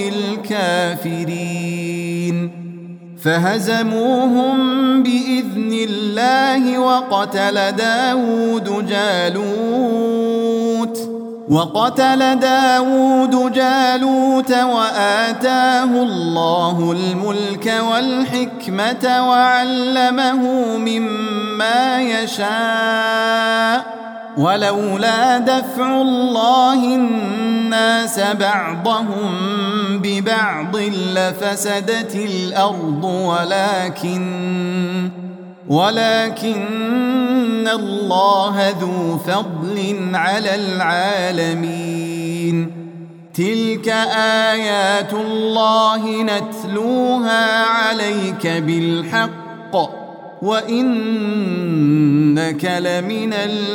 الكافرين فهزموهم بإذن الله وقتل داود جالوت وقتل داود جالوت وآتاه الله الملك والحكمة وعلمه مما يشاء ولولا دفع الله الناس بعضهم ببعض لفسدت الأرض ولكن الله ذو فضل على العالمين. تلك آيات الله نتلوها عليك بالحق وإنك لمن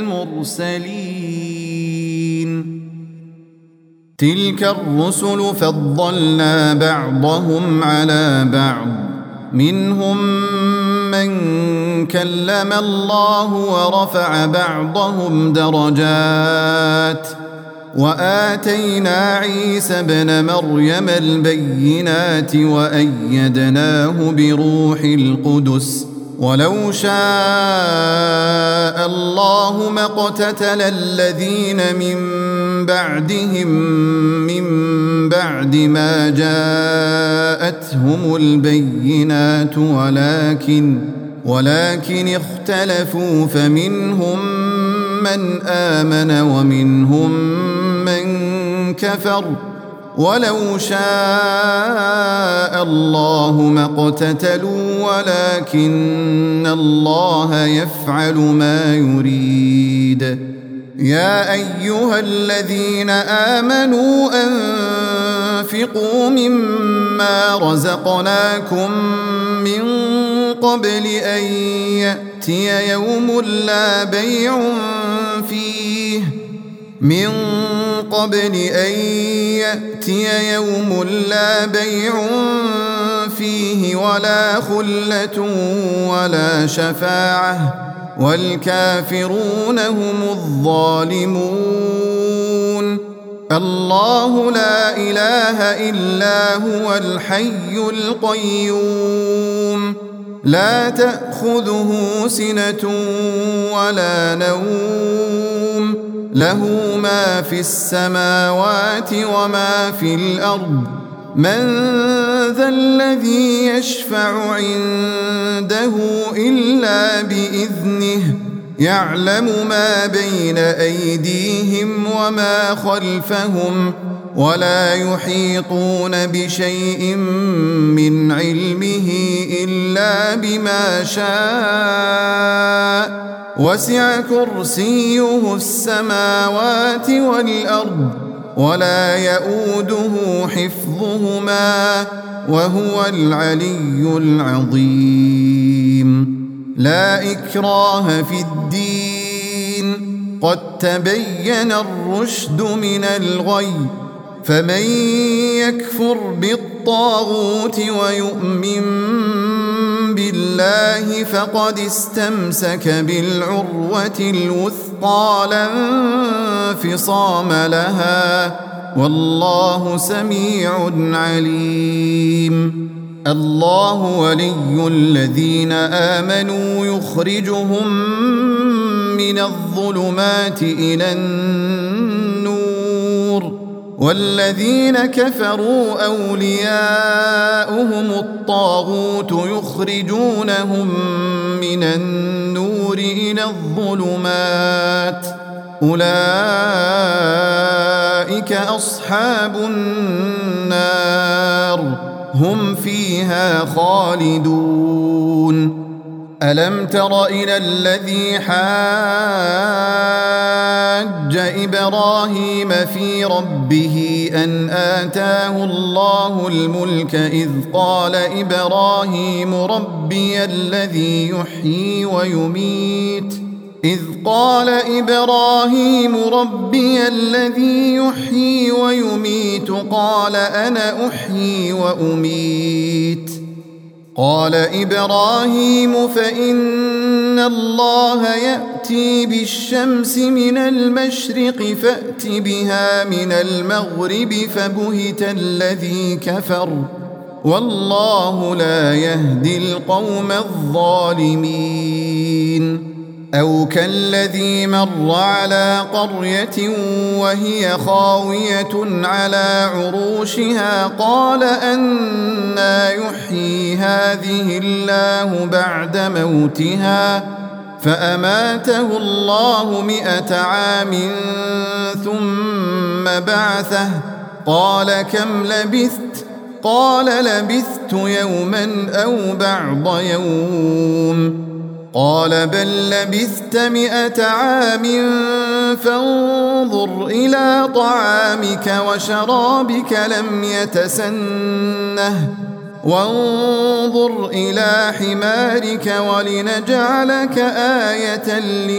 المرسلين. تلك الرسل فضلنا بعضهم على بعض منهم من كلم الله ورفع بعضهم درجات وآتينا عيسى ابن مريم البينات وأيدناه بروح القدس ولو شاء الله ما اقتتل الذين من بعدهم من بعد ما جاءتهم البينات ولكن اختلفوا فمنهم من آمن ومنهم من كفر ولو شاء الله ما اقتتلوا ولكن الله يفعل ما يريد. يا أيها الذين آمنوا أنفقوا مما رزقناكم من قبل أن يأتي يوم لا بيع فيه ولا خلة ولا شفاعة والكافرون هم الظالمون. الله لا إله إلا هو الحي القيوم لا تأخذه سنة ولا نوم له ما في السماوات وما في الأرض من ذا الذي يشفع عنده إلا بإذنه يعلم ما بين أيديهم وما خلفهم ولا يحيطون بشيء من علمه إلا بما شاء وسع كرسيه السماوات والأرض ولا يؤوده حفظهما وهو العلي العظيم. لا إكراه في الدين قد تبين الرشد من الغي فمن يكفر بالطاغوت ويؤمن بالله فقد استمسك بالعروة الوثقى لا انفصام لها والله سميع عليم. الله ولي الذين آمنوا يخرجهم من الظلمات إلى النور والذين كفروا أولياؤهم الطاغوت يخرجونهم من النور إلى الظلمات أولئك أصحاب النار هم فيها خالدون. ألم تر إلى الذي حاج إبراهيم في ربه أن آتاه الله الملك إذ قال إبراهيم ربي الذي يحيي ويميت قال أنا أحيي وأميت قال إبراهيم فإن الله يأتي بالشمس من المشرق فأت بها من المغرب فبهت الذي كفر والله لا يهدي القوم الظالمين. أو كالذي مر على قرية وهي خاوية على عروشها قال أنى يحيي هذه الله بعد موتها فأماته الله 100 عام ثم بعثه قال كم لبثت قال لبثت يوما أو بعض يوم قال بل لبثت 100 عام فانظر إلى طعامك وشرابك لم يتسنه وانظر إلى حمارك ولنجعلك آية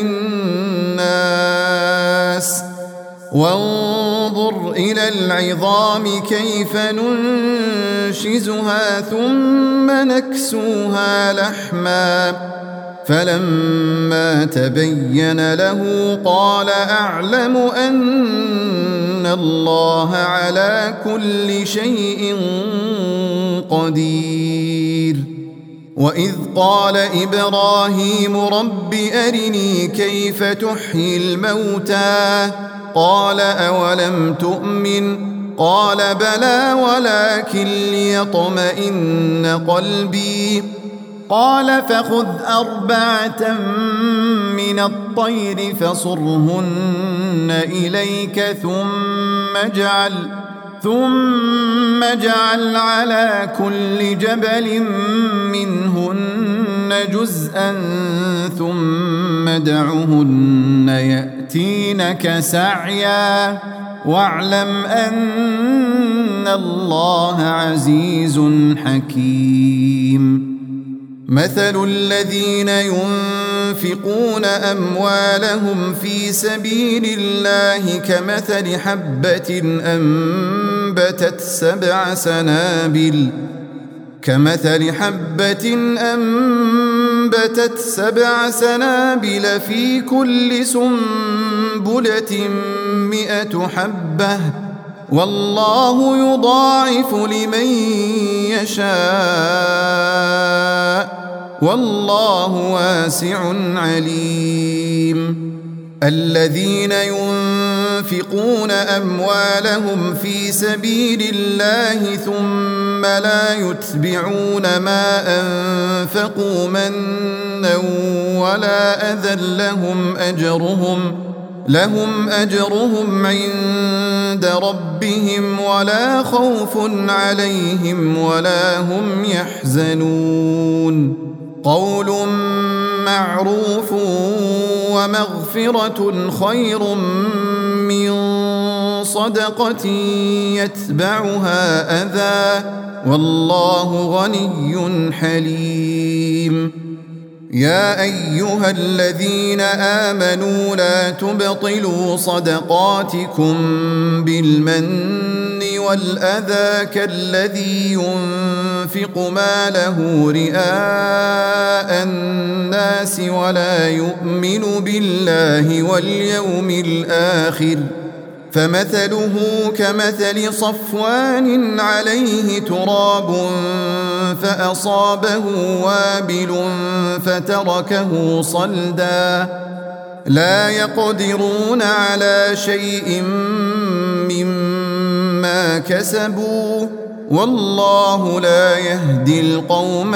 للناس وانظر إلى العظام كيف ننشزها ثم نكسوها لحما فلما تبين له قال أعلم أن الله على كل شيء قدير وإذ قال إبراهيم رب أرني كيف تحيي الموتى قال أولم تؤمن قال بلى ولكن ليطمئن قلبي قال فخذ 4 من الطير فصرهن إليك ثم اجعل على كل جبل منهن جزءا ثم ادعهن يأتينك سعيا واعلم أن الله عزيز حكيم مثل الذين ينفقون أموالهم في سبيل الله كمثل حبة أنبتت 7 سنابل في كل سنبلة 100 حبة والله يضاعف لمن يشاء والله واسع عليم الذين ينفقون أموالهم في سبيل الله ثم لا يتبعون ما أنفقوا منا ولا أذى لهم أجرهم عند ربهم ولا خوف عليهم ولا هم يحزنون قول معروف ومغفرة خير من صدقة يتبعها أذى والله غني حليم يا أيها الذين آمنوا لا تبطلوا صدقاتكم بالمن والأذى كالذي ينفق ماله رئاء الناس ولا يؤمن بالله واليوم الآخر فمثله كمثل صفوان عليه تراب فأصابه وابل فتركه صلدا لا يقدرون على شيء مما كسبوا والله لا يهدي القوم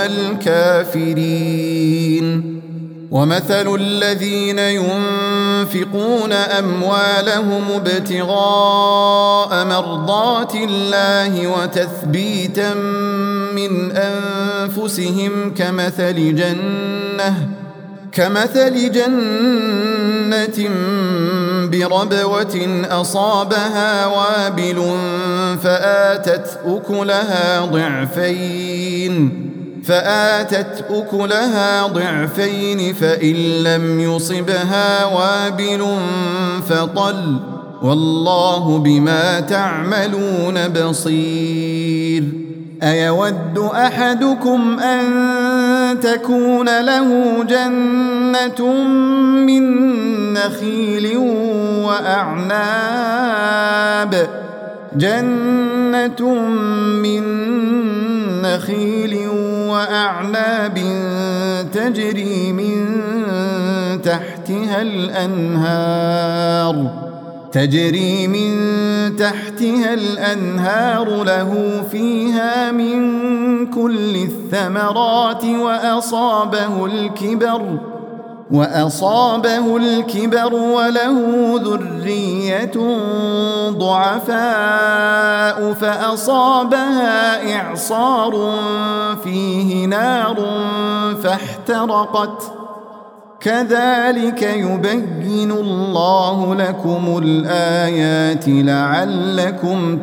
الكافرين ومثل الذين ينفقون أموالهم ابتغاء مرضات الله وتثبيتا من أنفسهم كمثل جنة بربوة أصابها وابل فآتت أكلها ضعفين فإن لم يصبها وابل فطل والله بما تعملون بصير أيود أحدكم أن تكون له جنة من نخيل وأعناب تجري من تحتها تحتها الأنهار له فيها من كل الثمرات وأصابه الكبر وله ذرية ضعفاء فأصابها إعصار فيه نار فاحترقت كذلك يبين الله لكم الآيات لعلكم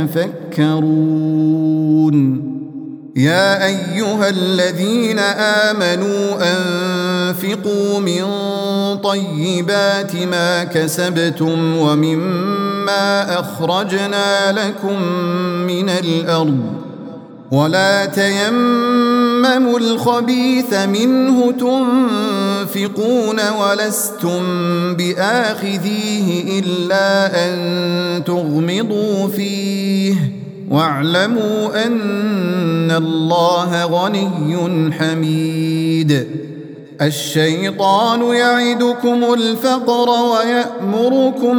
تتفكرون. يا أيها الذين آمنوا أنفقوا من طيبات ما كسبتم ومما أخرجنا لكم من الأرض ولا تيمموا الخبيث منه تنفقون ولستم بآخذيه إلا أن تغمضوا فيه واعلموا أن الله غني حميد. الشيطان يعدكم الفقر ويأمركم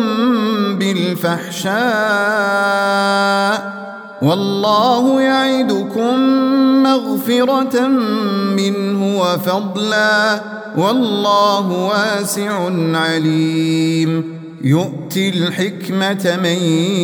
بالفحشاء والله يعدكم مغفرة منه وفضلا والله واسع عليم. يؤتي الحكمة من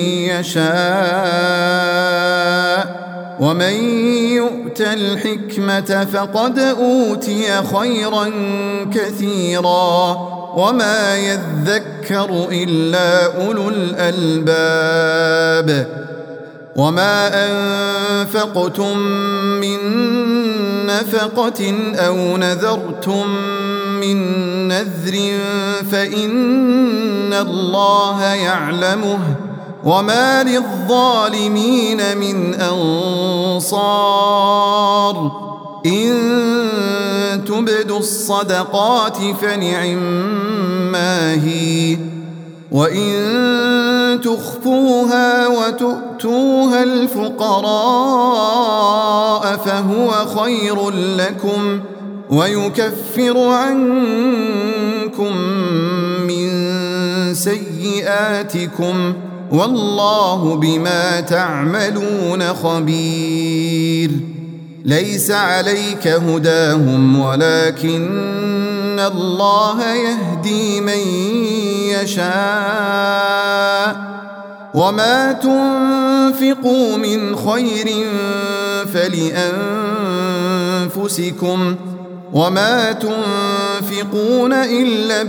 يشاء ومن يؤت الحكمة فقد أوتي خيرا كثيرا وما يذكر إلا أولو الألباب. وما أنفقتم من نفقة أو نذرتم من نذر فإن الله يعلمه وما للظالمين من أنصار. إن تبدوا الصدقات فنعما هي وإن تخفوها وتؤتوها الفقراء فهو خير لكم ويكفر عنكم من سيئاتكم والله بما تعملون خبير. ليس عليك هداهم ولكن الله يهدي من يشاء وما تنفقوا من خير فلأنفسكم وما تنفقون إلا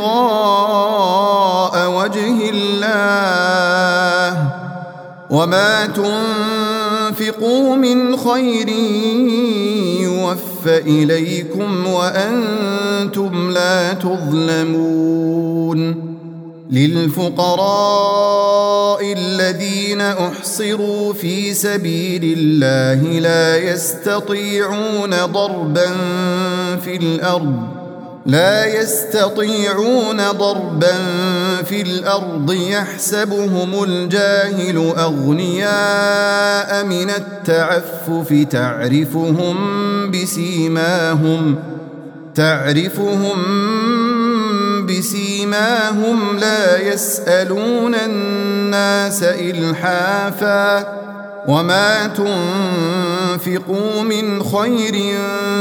ابتغاء وجه الله وما تنفقوا من خير يوفى إليكم وأنتم لا تظلمون. للفقراء الذين أحصروا في سبيل الله لا يستطيعون ضربا في الأرض يحسبهم الجاهل أغنياء من التعفف تعرفهم بسيماهم لا يسألون الناس إلحافا وما تنفقوا من خير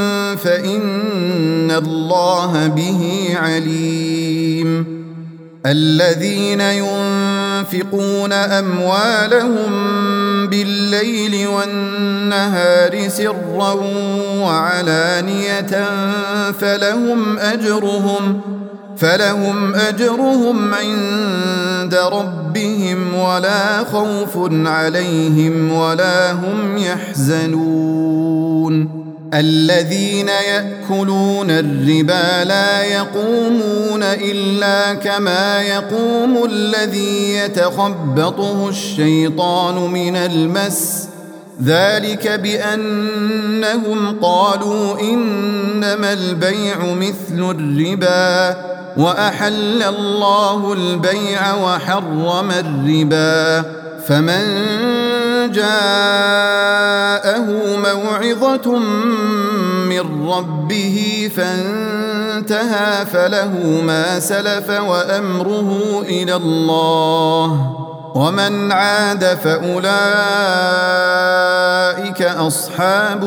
فإن الله به عليم. الذين ينفقون أموالهم بالليل والنهار سرا وعلانية فلهم أجرهم عند ربهم ولا خوف عليهم ولا هم يحزنون. الذين يأكلون الربا لا يقومون إلا كما يقوم الذي يتخبطه الشيطان من المس ذلك بأنهم قالوا إنما البيع مثل الربا وأحل الله البيع وحرم الربا فمن جاءه موعظة من ربه فانتهى فله ما سلف وأمره إلى الله ومن عاد فأولئك أصحاب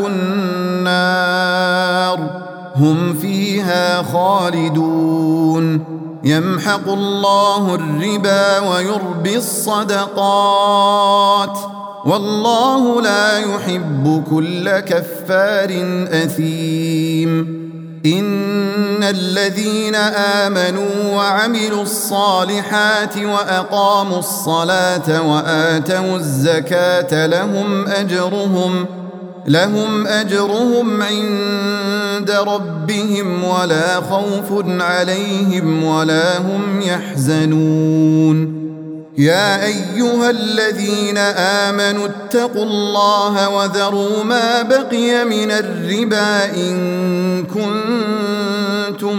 النار هم فيها خالدون يمحق الله الربا ويربي الصدقات والله لا يحب كل كفار أثيم إن الذين آمنوا وعملوا الصالحات وأقاموا الصلاة وآتوا الزكاة لهم أجرهم عند ربهم ولا خوف عليهم ولا هم يحزنون يا أيها الذين آمنوا اتقوا الله وذروا ما بقي من الربا إن كنتم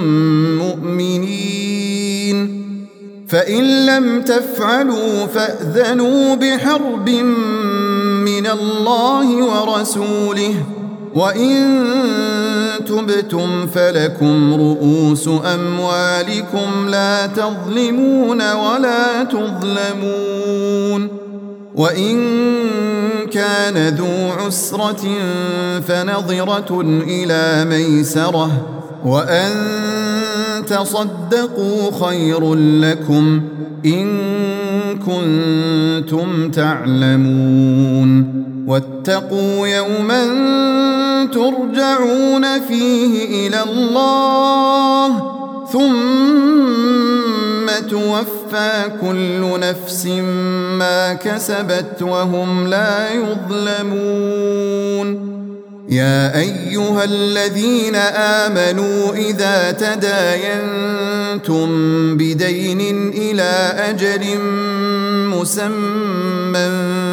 مؤمنين فإن لم تفعلوا فأذنوا بحرب من الله ورسوله وإن تبتم فلكم رؤوس أموالكم لا تظلمون ولا تظلمون وإن كان ذو عسرة فنظرة إلى ميسرة وأن تصدقوا خير لكم إن كنتم تعلمون واتقوا يوما ترجعون فيه إلى الله ثم توفى كل نفس ما كسبت وهم لا يظلمون يا أيها الذين آمنوا إذا تداينتم بدين إلى أجل مسمى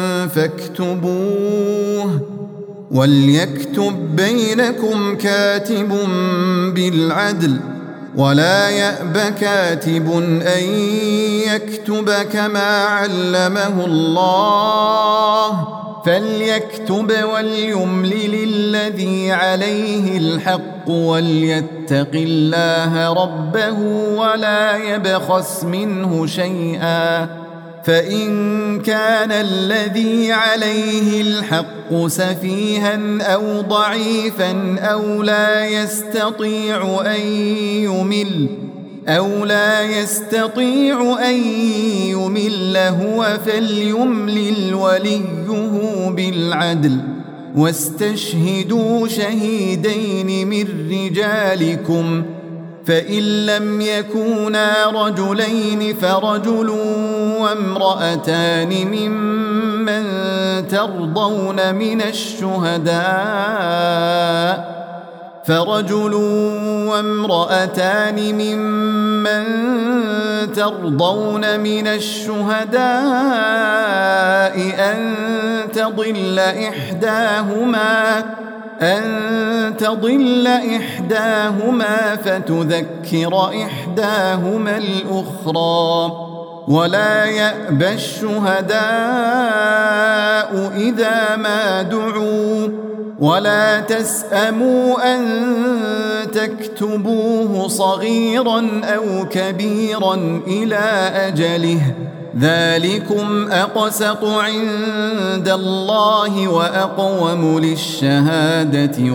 فاكتبوه وليكتب بينكم كاتب بالعدل ولا يأب كاتب أن يكتب كما علمه الله فليكتب وليملل الذي عليه الحق وليتق الله ربه ولا يبخس منه شيئا فإن كان الذي عليه الحق سفيها أو ضعيفا أو لا يستطيع أن يمل هو فليملل وليه بالعدل واستشهدوا شهيدين من رجالكم فإن لم يكونا رجلين فرجل وامرأتان ممن ترضون من الشهداء أن تضل إحداهما فتذكر إحداهما الأخرى ولا يأبى الشهداء إذا ما دعوا ولا تسأموا أن تكتبوه صغيرا أو كبيرا إلى أجله ذلكم أقسط عند الله وأقوم للشهادة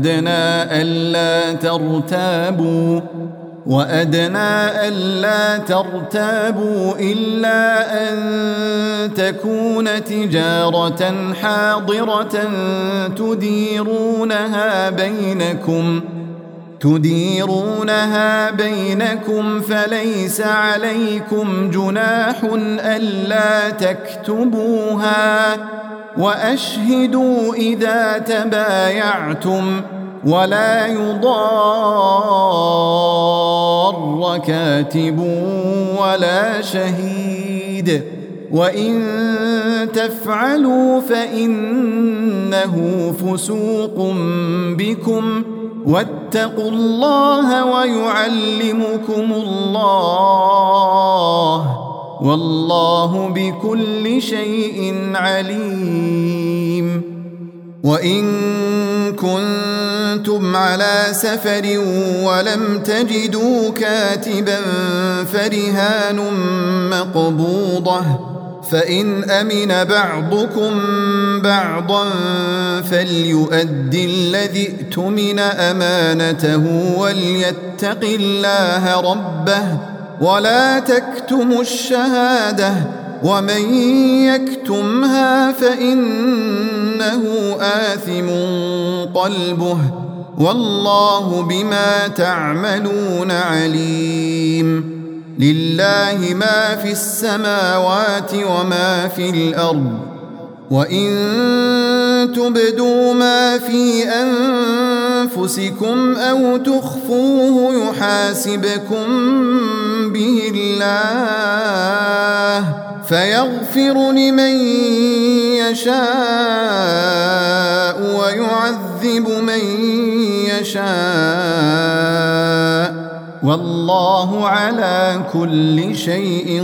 وأدنى ألا ترتابوا إلا أن تكون تجارة حاضرة تديرونها بينكم فليس عليكم جناح ألا تكتبوها وأشهدوا إذا تبايعتم ولا يضار كاتب ولا شهيد وإن تفعلوا فإنه فسوق بكم واتقوا الله ويعلمكم الله والله بكل شيء عليم. وإن كنتم على سفر ولم تجدوا كاتبا فرهان مقبوضة، فإن أمن بعضكم بعضا فليؤد الذي ائتمن أمانته وليتق الله ربه ولا تكتموا الشهادة، ومن يكتمها فإنه آثم قلبه، والله بما تعملون عليم. لله ما في السماوات وما في الأرض، وإن تبدوا ما في أنفسكم أو تخفوه يحاسبكم به الله فيغفر لمن يشاء ويعذب من يشاء، والله على كل شيء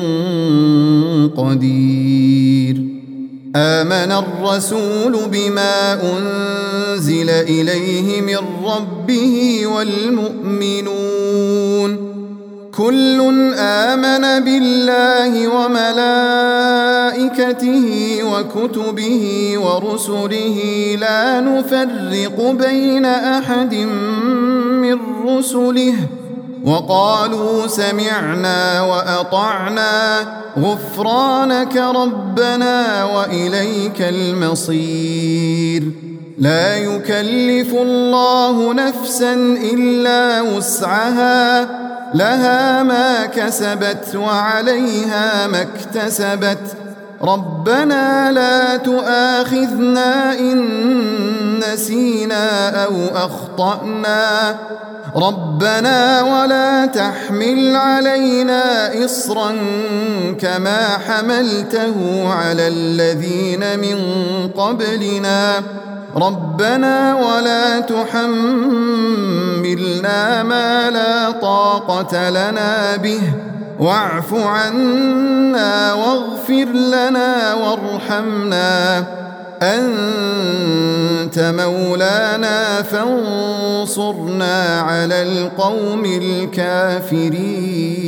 قدير. آمن الرسول بما أنزل إليه من ربه والمؤمنون كل آمن بالله وملائكته وكتبه ورسله لا نفرق بين أحد من رسله، وقالوا سمعنا وأطعنا غفرانك ربنا وإليك المصير. لا يكلف الله نفسا إلا وسعها، لها ما كسبت وعليها ما اكتسبت، ربنا لا تؤاخذنا إن نسينا أو أخطأنا، ربنا ولا تحمل علينا إصرا كما حملته على الذين من قبلنا، ربنا ولا تحملنا ما لا طاقة لنا به، واعف عنا واغفر لنا وارحمنا، أنت مولانا فانصرنا على القوم الكافرين.